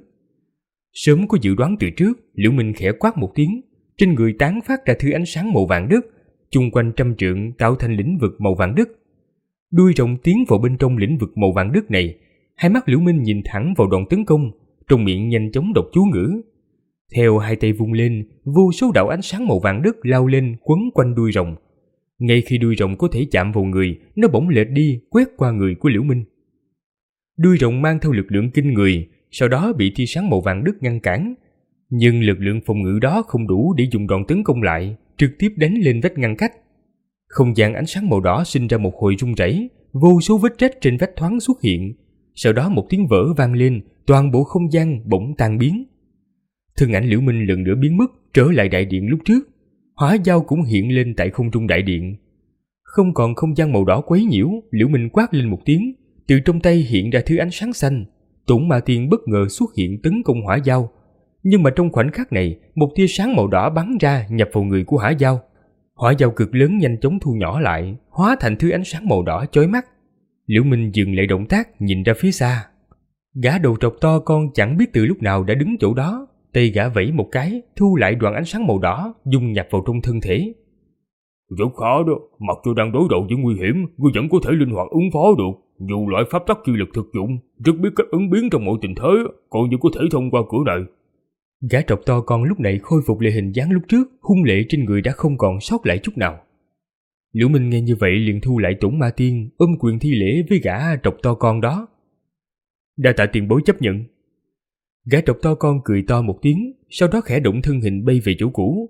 Sớm có dự đoán từ trước, Liễu Minh khẽ quát một tiếng, trên người tán phát ra thứ ánh sáng màu vàng đất, chung quanh 100 trượng tạo thành lĩnh vực màu vàng đất. Đuôi rồng tiến vào bên trong lĩnh vực màu vàng đất này, hai mắt Liễu Minh nhìn thẳng vào đòn tấn công, trong miệng nhanh chóng đọc chú ngữ. Theo hai tay vung lên, vô số đạo ánh sáng màu vàng đất lao lên quấn quanh đuôi rồng. Ngay khi đuôi rồng có thể chạm vào người, nó bỗng lệch đi, quét qua người của Liễu Minh. Đuôi rồng mang theo lực lượng kinh người, sau đó bị tia sáng màu vàng đất ngăn cản. Nhưng lực lượng phòng ngự đó không đủ để dùng đòn tấn công lại, trực tiếp đánh lên vách ngăn cách. Không gian ánh sáng màu đỏ sinh ra một hồi rung rẩy, vô số vết rách trên vách thoáng xuất hiện. Sau đó một tiếng vỡ vang lên, toàn bộ không gian bỗng tan biến. Thân ảnh Liễu Minh lần nữa biến mất, trở lại đại điện lúc trước. Hỏa dao cũng hiện lên tại không trung đại điện. Không còn không gian màu đỏ quấy nhiễu, Liễu Minh quát lên một tiếng, từ trong tay hiện ra thứ ánh sáng xanh. Tổn Ma Tiên bất ngờ xuất hiện tấn công hỏa dao, nhưng mà trong khoảnh khắc này, một tia sáng màu đỏ bắn ra nhập vào người của hỏa dao. Hỏa dao cực lớn nhanh chóng thu nhỏ lại, hóa thành thứ ánh sáng màu đỏ chói mắt. Liễu Minh dừng lại động tác, nhìn ra phía xa. Gã đầu trọc to con chẳng biết từ lúc nào đã đứng chỗ đó, tay gã vẫy một cái, thu lại đoạn ánh sáng màu đỏ, dung nhập vào trong thân thể. Rất khó đó, mặc dù đang đối đầu với nguy hiểm, ngươi vẫn có thể linh hoạt ứng phó được. Dù loại pháp tắc chi lực thực dụng, rất biết cách ứng biến trong mọi tình thế, còn như có thể thông qua cửa này. Gã trọc to con lúc này khôi phục lại hình dáng lúc trước, hung lệ trên người đã không còn sót lại chút nào. Liễu Minh nghe như vậy liền thu lại Tổn Ma Tiên, ôm quyền thi lễ với gã trọc to con đó. Đa tạ tiền bối chấp nhận. Gã trọc to con cười to một tiếng, sau đó khẽ động thân hình bay về chỗ cũ.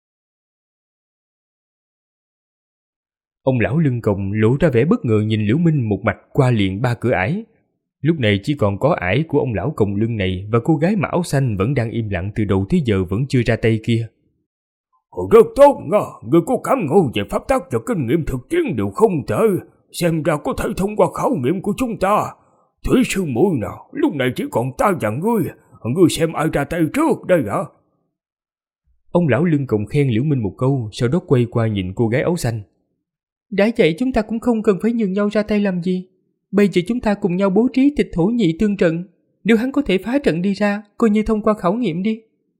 Ông lão lưng còng lộ ra vẻ bất ngờ nhìn Liễu Minh một mạch qua liền 3 cửa ải. Lúc này chỉ còn có ải của ông lão còng lưng này và cô gái mặc áo xanh vẫn đang im lặng từ đầu tới giờ vẫn chưa ra tay kia. Rất tốt nha, người có cảm ngộ về pháp tắc và kinh nghiệm thực chiến đều không tệ, xem ra có thể thông qua khảo nghiệm của chúng ta. Thủy sư muội nào, lúc này chỉ còn ta và ngươi xem ai ra tay trước đây hả? Ông lão lưng còng khen Liễu Minh một câu, sau đó quay qua nhìn cô gái áo xanh. Đã vậy chúng ta cũng không cần phải nhường nhau ra tay làm gì. Bây giờ chúng ta cùng nhau bố trí Tịch Thổ Nhị tương trận. Nếu hắn có thể phá trận đi ra, coi như thông qua khảo nghiệm đi.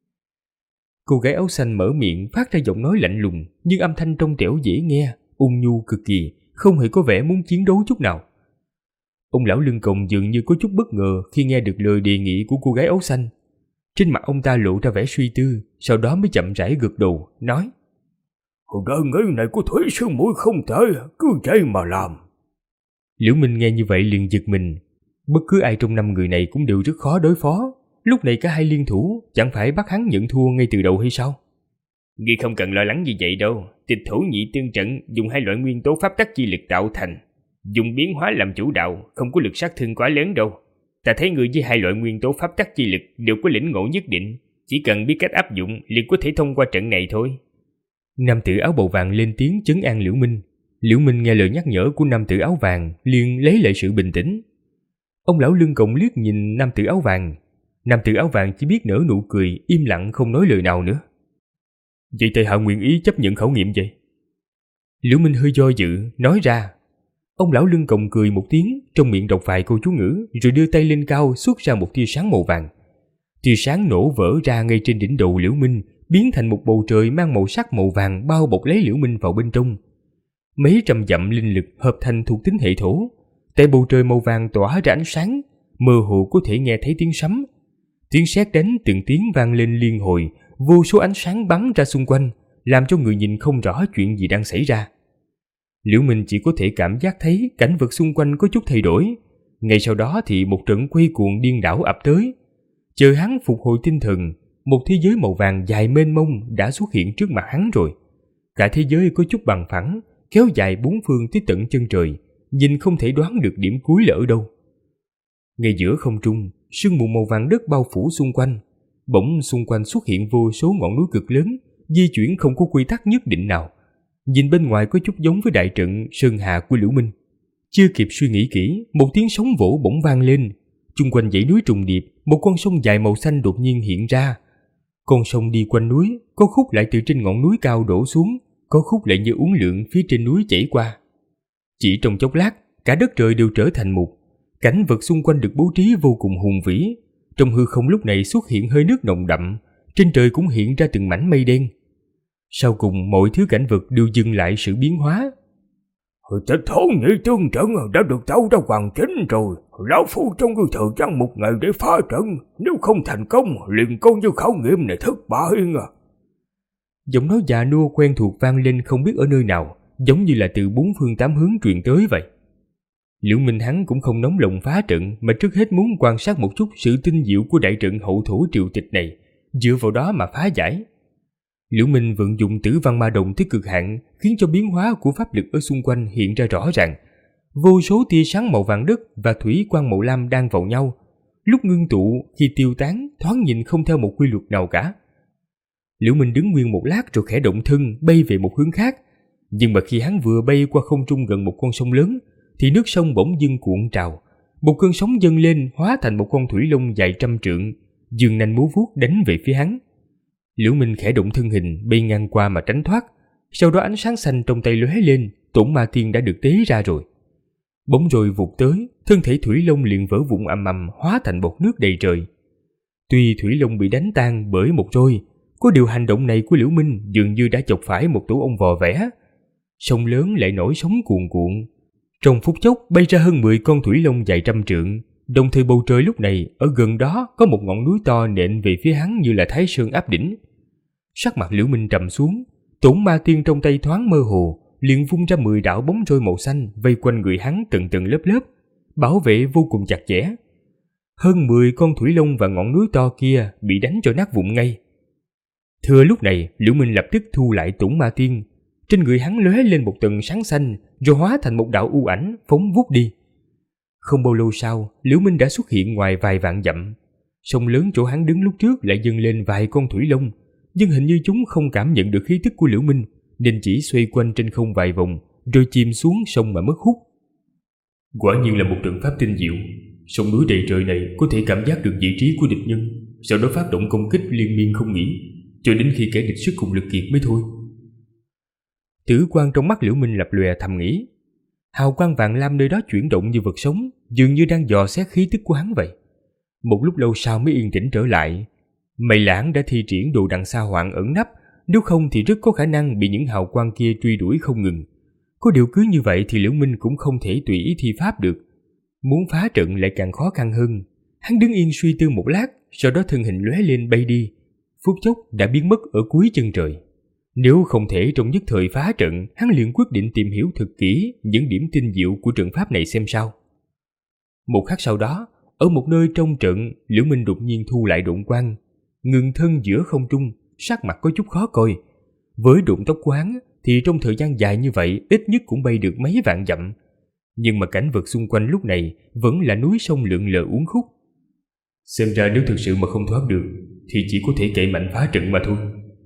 Cô gái áo xanh mở miệng phát ra giọng nói lạnh lùng, nhưng âm thanh trong trẻo dễ nghe, ôn nhu cực kỳ, không hề có vẻ muốn chiến đấu chút nào. Ông lão lưng còng dường như có chút bất ngờ khi nghe được lời đề nghị của cô gái áo xanh. Trên mặt ông ta lộ ra vẻ suy tư, sau đó mới chậm rãi gật đầu, nói: Đời nghĩ này của Thủy sư muội không tệ, cứ vậy mà làm. Liễu Minh nghe như vậy liền giật mình. Bất cứ ai trong 5 người này cũng đều rất khó đối phó. Lúc này cả hai liên thủ, chẳng phải bắt hắn nhận thua ngay từ đầu hay sao? Ngươi không cần lo lắng như vậy đâu. Tịch Thổ Nhị tương trận dùng 2 loại nguyên tố pháp tắc chi lực tạo thành, dùng biến hóa làm chủ đạo, không có lực sát thương quá lớn đâu. Ta thấy ngươi với 2 loại nguyên tố pháp tắc chi lực đều có lĩnh ngộ nhất định, chỉ cần biết cách áp dụng liền có thể thông qua trận này thôi. Nam tử áo bào vàng lên tiếng trấn an Liễu Minh. Liễu Minh nghe lời nhắc nhở của nam tử áo vàng, liền lấy lại sự bình tĩnh. Ông lão lưng còng liếc nhìn nam tử áo vàng. Nam tử áo vàng chỉ biết nở nụ cười, im lặng không nói lời nào nữa. Vậy tại hạ nguyện ý chấp nhận khảo nghiệm vậy. Liễu Minh hơi do dự, nói ra. Ông lão lưng còng cười một tiếng, trong miệng đọc vài câu chú ngữ, rồi đưa tay lên cao xuất ra một tia sáng màu vàng. Tia sáng nổ vỡ ra ngay trên đỉnh đầu Liễu Minh, biến thành một bầu trời mang màu sắc màu vàng bao bọc lấy Liễu Minh vào bên trong. Mấy trăm dặm linh lực hợp thành thuộc tính hệ thổ. Tại bầu trời màu vàng tỏa ra ánh sáng, mơ hồ có thể nghe thấy tiếng sấm. Tiếng sét đánh từng tiếng vang lên liên hồi, vô số ánh sáng bắn ra xung quanh, làm cho người nhìn không rõ chuyện gì đang xảy ra. Liễu Minh chỉ có thể cảm giác thấy cảnh vật xung quanh có chút thay đổi. Ngay sau đó thì một trận quay cuồng điên đảo ập tới. Chờ hắn phục hồi tinh thần, một thế giới màu vàng dài mênh mông đã xuất hiện trước mặt hắn rồi. Cả thế giới có chút bằng phẳng, kéo dài 4 phương tới tận chân trời, nhìn không thể đoán được điểm cuối là ở đâu. Ngay giữa không trung, sương mù màu vàng đất bao phủ xung quanh. Bỗng xung quanh xuất hiện vô số ngọn núi cực lớn, di chuyển không có quy tắc nhất định nào. Nhìn bên ngoài có chút giống với đại trận Sơn Hà của Liễu Minh. Chưa kịp suy nghĩ kỹ, một tiếng sóng vỗ bỗng vang lên. Chung quanh dãy núi trùng điệp, một con sông dài màu xanh đột nhiên hiện ra. Con sông đi quanh núi, có khúc lại từ trên ngọn núi cao đổ xuống, có khúc lại như uốn lượn phía trên núi chảy qua. Chỉ trong chốc lát, cả đất trời đều trở thành một. Cảnh vật xung quanh được bố trí vô cùng hùng vĩ. Trong hư không lúc này xuất hiện hơi nước nồng đậm, trên trời cũng hiện ra từng mảnh mây đen. Sau cùng mọi thứ cảnh vật đều dừng lại sự biến hóa. Tịch Thổ Nhị tương trận đã được tạo ra hoàn chỉnh rồi. Lão phu trong cái thời gian 1 ngày để phá trận, nếu không thành công liền coi như khảo nghiệm này thất bại. Giọng nói già nua quen thuộc vang lên không biết ở nơi nào, giống như là từ 4 phương 8 hướng truyền tới vậy. Liễu Minh hắn cũng không nóng lòng phá trận, mà trước hết muốn quan sát một chút sự tinh diệu của đại trận hậu thổ triệu tịch này, dựa vào đó mà phá giải. Liễu Minh vận dụng Tử Văn Ma Đồng tới cực hạn, khiến cho biến hóa của pháp lực ở xung quanh hiện ra rõ ràng. Vô số tia sáng màu vàng đất và thủy quang màu lam đang vào nhau, lúc ngưng tụ khi tiêu tán thoáng nhìn không theo một quy luật nào cả. Liễu Minh đứng nguyên một lát rồi khẽ động thân bay về một hướng khác, nhưng mà khi hắn vừa bay qua không trung gần một con sông lớn thì nước sông bỗng dưng cuộn trào, một cơn sóng dâng lên hóa thành một con thủy long dài 100 trượng, giương nanh múa vuốt đánh về phía hắn. Liễu Minh khẽ động thân hình bay ngang qua mà tránh thoát, sau đó ánh sáng xanh trong tay lóe lên, Tổn Ma Tiên đã được tế ra rồi. Bóng rồi vụt tới, thân thể thủy long liền vỡ vụn ầm ầm hóa thành bọt nước đầy trời. Tuy thủy long bị đánh tan bởi một roi, có điều hành động này của Liễu Minh dường như đã chọc phải một tổ ong vò vẽ. Sông lớn lại nổi sóng cuồn cuộn. Trong phút chốc bay ra hơn 10 con thủy long dài 100 trượng. Đồng thời bầu trời lúc này ở gần đó có một ngọn núi to nện về phía hắn như là Thái Sơn áp đỉnh. Sắc mặt Liễu Minh trầm xuống, Tổn Ma Tiên trong tay thoáng mơ hồ, liền vung ra 10 đạo bóng roi màu xanh vây quanh người hắn từng tầng lớp lớp, bảo vệ vô cùng chặt chẽ. Hơn 10 con thủy long và ngọn núi to kia bị đánh cho nát vụn ngay. Thừa lúc này, Liễu Minh lập tức thu lại Tổn Ma Tiên. Trên người hắn lóe lên một tầng sáng xanh, rồi hóa thành một đạo u ảnh phóng vút đi. Không bao lâu sau, Liễu Minh đã xuất hiện ngoài vài vạn dặm. Sông lớn chỗ hắn đứng lúc trước lại dâng lên vài con thủy long, nhưng hình như chúng không cảm nhận được khí tức của Liễu Minh, nên chỉ xoay quanh trên không vài vòng, rồi chìm xuống sông mà mất hút. Quả nhiên là một trận pháp tinh diệu. Sông núi đầy trời này có thể cảm giác được vị trí của địch nhân, sau đó phát động công kích liên miên không nghỉ, cho đến khi kẻ địch sức cùng lực kiệt mới thôi. Tử quang trong mắt Liễu Minh lập lòe thầm nghĩ. Hào quang vàng lam nơi đó chuyển động như vật sống, dường như đang dò xét khí tức của hắn vậy. Một lúc lâu sau mới yên tĩnh trở lại. Mây Lãng đã thi triển đồ đằng sa hoạn ẩn nấp, nếu không thì rất có khả năng bị những hào quang kia truy đuổi không ngừng. Có điều cứ như vậy thì Liễu Minh cũng không thể tùy ý thi pháp được. Muốn phá trận lại càng khó khăn hơn. Hắn đứng yên suy tư một lát, sau đó thân hình lóe lên bay đi. Phút chốc đã biến mất ở cuối chân trời. Nếu không thể trong nhất thời phá trận, hắn liền quyết định tìm hiểu thật kỹ những điểm tinh diệu của trận pháp này xem sao. Một khắc sau đó, ở một nơi trong trận, Liễu Minh đột nhiên thu lại độn quang, ngừng thân giữa không trung, sắc mặt có chút khó coi. Với độn tốc của hắn thì trong thời gian dài như vậy ít nhất cũng bay được mấy vạn dặm. Nhưng mà cảnh vật xung quanh lúc này vẫn là núi sông lượn lờ uốn khúc. Xem ra nếu thực sự mà không thoát được thì chỉ có thể cậy mạnh phá trận mà thôi.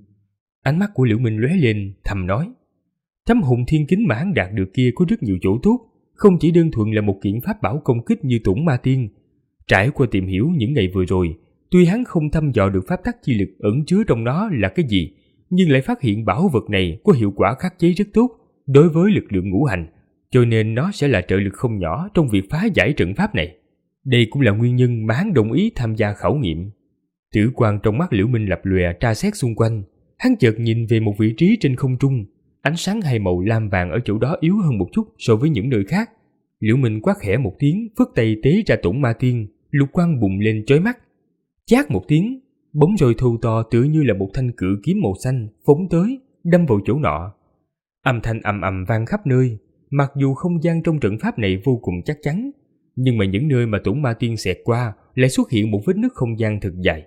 Ánh mắt của Liễu Minh lóe lên, thầm nói. Tấm hồn thiên kính mà hắn đạt được kia có rất nhiều chỗ tốt, không chỉ đơn thuần là một kiện pháp bảo công kích như Tổn Ma Tiên. Trải qua tìm hiểu những ngày vừa rồi, tuy hắn không thăm dò được pháp tắc chi lực ẩn chứa trong nó là cái gì, nhưng lại phát hiện bảo vật này có hiệu quả khắc chế rất tốt đối với lực lượng ngũ hành, cho nên nó sẽ là trợ lực không nhỏ trong việc phá giải trận pháp này. Đây cũng là nguyên nhân mà hắn đồng ý tham gia khảo nghiệm. Tử quang trong mắt Liễu Minh lập lòe tra xét xung quanh. Hắn chợt nhìn về một vị trí trên không trung, ánh sáng hai màu lam vàng ở chỗ đó yếu hơn một chút so với những nơi khác. Liễu Minh quát khẽ một tiếng, phất tay tế ra Tổn Ma Tiên, lục quang bùng lên chói mắt. Chát một tiếng, bóng roi thô to tựa như là một thanh cự kiếm màu xanh phóng tới, đâm vào chỗ nọ. Âm thanh ầm ầm vang khắp nơi. Mặc dù không gian trong trận pháp này vô cùng chắc chắn, nhưng mà những nơi mà Tổn Ma Tiên xẹt qua lại xuất hiện một vết nứt không gian thật dài.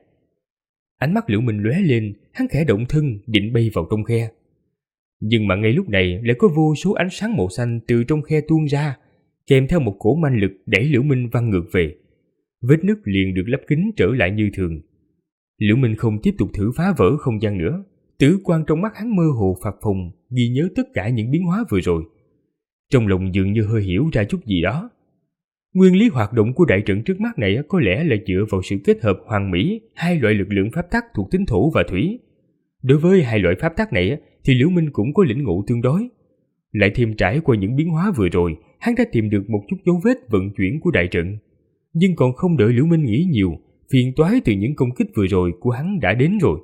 Ánh mắt Liễu Minh lóe lên, hắn khẽ động thân định bay vào trong khe. Nhưng mà ngay lúc này lại có vô số ánh sáng màu xanh từ trong khe tuôn ra, kèm theo một cỗ manh lực đẩy Liễu Minh văng ngược về. Vết nứt liền được lấp kín trở lại như thường. Liễu Minh không tiếp tục thử phá vỡ không gian nữa. Tử quang trong mắt hắn mơ hồ phập phồng, ghi nhớ tất cả những biến hóa vừa rồi. Trong lòng dường như hơi hiểu ra chút gì đó. Nguyên lý hoạt động của đại trận trước mắt này có lẽ là dựa vào sự kết hợp hoàn mỹ hai loại lực lượng pháp tắc thuộc tính thổ và thủy. Đối với hai loại pháp tắc này thì Liễu Minh cũng có lĩnh ngộ tương đối. Lại thêm trải qua những biến hóa vừa rồi, hắn đã tìm được một chút dấu vết vận chuyển của đại trận. Nhưng còn không đợi Liễu Minh nghĩ nhiều, phiền toái từ những công kích vừa rồi của hắn đã đến rồi.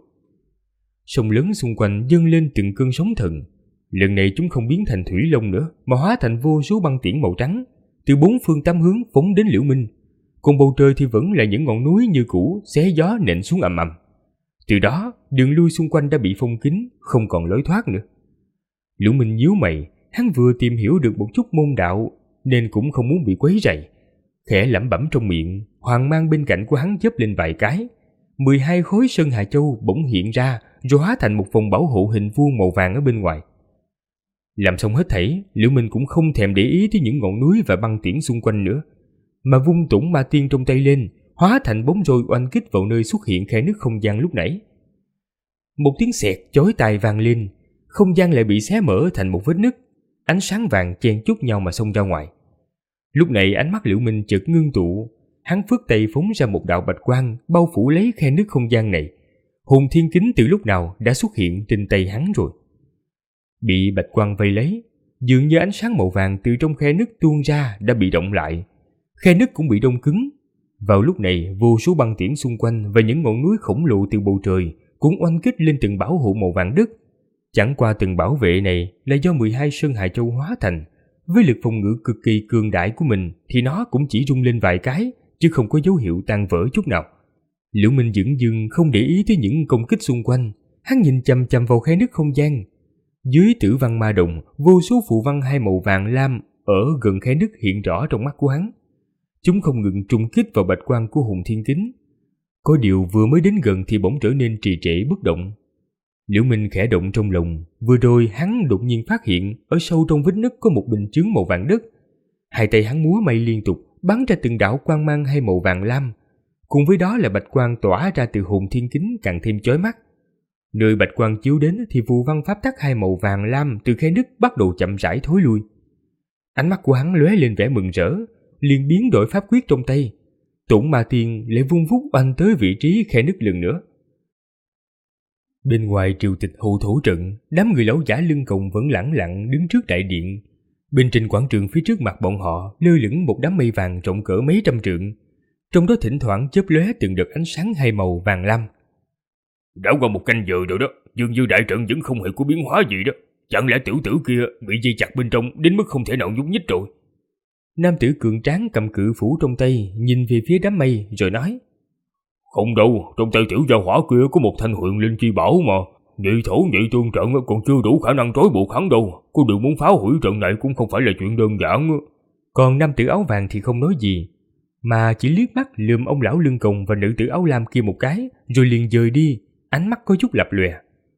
Sông lớn xung quanh dâng lên từng cơn sóng thần. Lần này chúng không biến thành thủy long nữa, mà hóa thành vô số băng tiễn màu trắng, từ bốn phương tám hướng phóng đến Liễu Minh. Còn bầu trời thì vẫn là những ngọn núi như cũ, xé gió nện xuống ầm ầm. Từ đó, đường lui xung quanh đã bị phong kín, không còn lối thoát nữa. Liễu Minh nhíu mày, hắn vừa tìm hiểu được một chút môn đạo, nên cũng không muốn bị quấy rầy. Khẽ lẩm bẩm trong miệng, hoàng mang bên cạnh của hắn chớp lên vài cái. 12 khối sơn hà châu bỗng hiện ra, rồi hóa thành một vòng bảo hộ hình vuông màu vàng ở bên ngoài. Làm xong hết thảy, Liễu Minh cũng không thèm để ý tới những ngọn núi và băng tiễn xung quanh nữa, mà vung tủng ma tiên trong tay lên, hóa thành bóng roi oanh kích vào nơi xuất hiện khe nứt không gian lúc nãy. Một tiếng xẹt chói tai vang lên, không gian lại bị xé mở thành một vết nứt, ánh sáng vàng chen chúc nhau mà xông ra ngoài. Lúc này ánh mắt Liễu Minh chợt ngưng tụ, hắn phất tay phóng ra một đạo bạch quang bao phủ lấy khe nứt không gian này. Hồn thiên kính từ lúc nào đã xuất hiện trên tay hắn rồi. Bị bạch quang vây lấy, dường như ánh sáng màu vàng từ trong khe nứt tuôn ra đã bị động lại, khe nứt cũng bị đông cứng. Vào lúc này, vô số băng tiễn xung quanh và những ngọn núi khổng lồ từ bầu trời cũng oanh kích lên từng bảo hộ màu vàng đất. Chẳng qua từng bảo vệ này là do 12 Sơn Hà Châu hóa thành, với lực phòng ngự cực kỳ cường đại của mình thì nó cũng chỉ rung lên vài cái, chứ không có dấu hiệu tan vỡ chút nào. Liễu Minh dửng dưng không để ý tới những công kích xung quanh, hắn nhìn chằm chằm vào khe nứt không gian. Dưới Tử Văn Ma Đồng, vô số phù văn hai màu vàng lam ở gần khe nứt hiện rõ trong mắt của hắn. Chúng không ngừng trùng kích vào bạch quang của hồn thiên kính. Có điều vừa mới đến gần thì bỗng trở nên trì trệ bất động. Liễu Minh khẽ động trong lòng, vừa rồi hắn đột nhiên phát hiện ở sâu trong vết nứt có một bình chướng màu vàng đất. Hai tay hắn múa may liên tục, bắn ra từng đạo quang mang hai màu vàng lam. Cùng với đó là bạch quang tỏa ra từ hồn thiên kính càng thêm chói mắt. Nơi bạch quang chiếu đến thì phù văn pháp tắc hai màu vàng lam từ khe nứt bắt đầu chậm rãi thối lui. Ánh mắt của hắn lóe lên vẻ mừng rỡ, liền biến đổi pháp quyết trong tay. Tủng ma tiên lại vung vút oanh tới vị trí khe nứt lần nữa. Bên ngoài triều tịch hộ thổ trận, đám người lão giả lưng còng vẫn lẳng lặng đứng trước đại điện. Bên trên quảng trường phía trước mặt bọn họ lơ lửng một đám mây vàng rộng cỡ mấy trăm trượng, trong đó thỉnh thoảng chớp lóe từng đợt ánh sáng hai màu vàng lam. Đã qua một canh giờ rồi đó, dường như đại trận vẫn không hề có biến hóa gì đó. Chẳng lẽ tiểu tử kia bị dây chặt bên trong đến mức không thể nào nhúc nhích rồi? Nam tử cường tráng cầm cự phủ trong tay, nhìn về phía đám mây rồi nói: Không đâu, trong tay tiểu gia hỏa kia có một thanh huyền linh chi bảo mà. Nhị thổ nhị tương trận còn chưa đủ khả năng trói buộc hắn đâu. Có điều muốn phá hủy trận này cũng không phải là chuyện đơn giản. Còn nam tử áo vàng thì không nói gì, mà chỉ liếc mắt lườm ông lão lưng còng và nữ tử áo lam kia một cái, rồi liền dời đi, ánh mắt có chút lập lòe.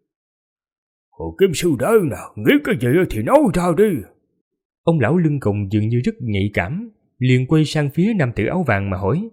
Hồ kiếm sư đấy nào, nghĩ cái gì thì nói ra đi. Ông lão lưng còng dường như rất nhạy cảm, liền quay sang phía nam tử áo vàng mà hỏi: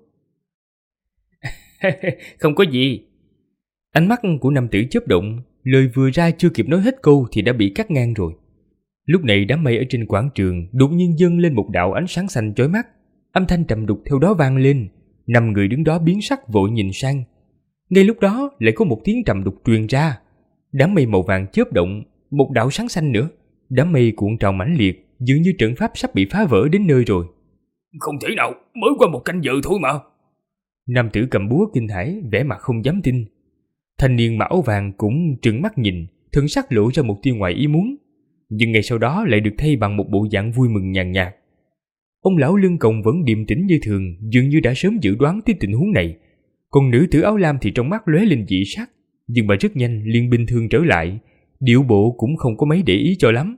Không có gì. Ánh mắt của nam tử chớp động, lời vừa ra chưa kịp nói hết câu thì đã bị cắt ngang rồi. Lúc này đám mây ở trên quảng trường đột nhiên dâng lên một đạo ánh sáng xanh chói mắt, âm thanh trầm đục theo đó vang lên. 5 người đứng đó biến sắc vội nhìn sang. Ngay lúc đó lại có một tiếng trầm đục truyền ra. Đám mây màu vàng chớp động, một đạo sáng xanh nữa. Đám mây cuộn trào mãnh liệt, dường như trận pháp sắp bị phá vỡ đến nơi rồi. Không thể nào, mới qua một canh giờ thôi mà. Nam tử cầm búa kinh hãi, vẻ mặt không dám tin. Thanh niên mặc áo vàng cũng trừng mắt nhìn, thần sắc lộ ra một tia ngoài ý muốn, nhưng ngay sau đó lại được thay bằng một bộ dạng vui mừng nhàn nhạt. Ông lão lưng còng vẫn điềm tĩnh như thường, dường như đã sớm dự đoán tới tình huống này. Còn nữ tử áo lam thì trong mắt lóe lên dị sắc, nhưng mà rất nhanh liền bình thường trở lại, điệu bộ cũng không có mấy để ý cho lắm.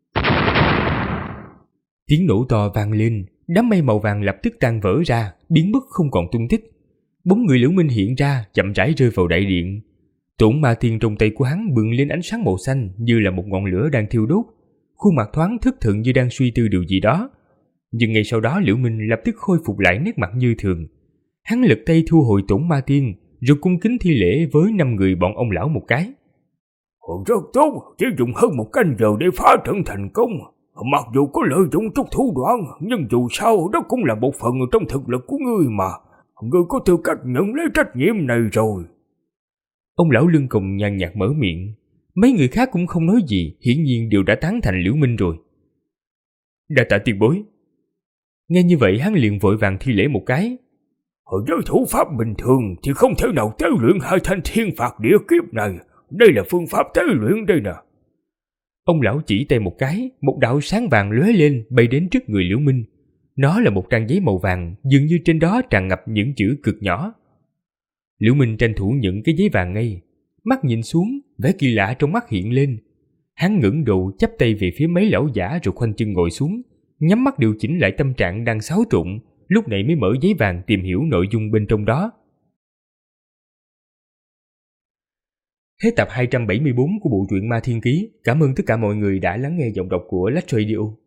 Tiếng nổ to vang lên, đám mây màu vàng lập tức tan vỡ ra, biến mất không còn tung tích. Bóng người Liễu Minh hiện ra, chậm rãi rơi vào đại điện. Tổn ma tiên trong tay của hắn bừng lên ánh sáng màu xanh như là một ngọn lửa đang thiêu đốt, khuôn mặt thoáng thất thần như đang suy tư điều gì đó. Nhưng ngay sau đó Liễu Minh lập tức khôi phục lại nét mặt như thường. Hắn lật tay thu hồi tổn ma tiên, rồi cung kính thi lễ với 5 người bọn ông lão một cái. Rất tốt, chỉ dùng hơn một canh giờ để phá trận thành công. Mặc dù có lợi dụng chút thủ đoạn, nhưng dù sao đó cũng là một phần trong thực lực của ngươi mà. Ngươi có tư cách nhận lấy trách nhiệm này rồi. Ông lão lưng còng nhàn nhạt mở miệng. Mấy người khác cũng không nói gì, hiển nhiên đều đã tán thành Liễu Minh rồi. Đa tạ tiền bối. Nghe như vậy hắn liền vội vàng thi lễ một cái. Với thủ pháp bình thường thì không thể nào tế luyện hai thanh thiên phạt địa kiếp này. Đây là phương pháp tế luyện đây nè. Ông lão chỉ tay một cái, một đạo sáng vàng lóe lên bay đến trước người Liễu Minh. Nó là một trang giấy màu vàng, dường như trên đó tràn ngập những chữ cực nhỏ. Liễu Minh tranh thủ nhận cái giấy vàng ngay, mắt nhìn xuống, vẻ kỳ lạ trong mắt hiện lên. Hắn ngẩng đầu chắp tay về phía mấy lão giả rồi khoanh chân ngồi xuống, nhắm mắt điều chỉnh lại tâm trạng đang xáo trộn, lúc này mới mở giấy vàng tìm hiểu nội dung bên trong đó. Hết tập 274 của bộ truyện Ma Thiên Ký. Cảm ơn tất cả mọi người đã lắng nghe giọng đọc của Lách Radio.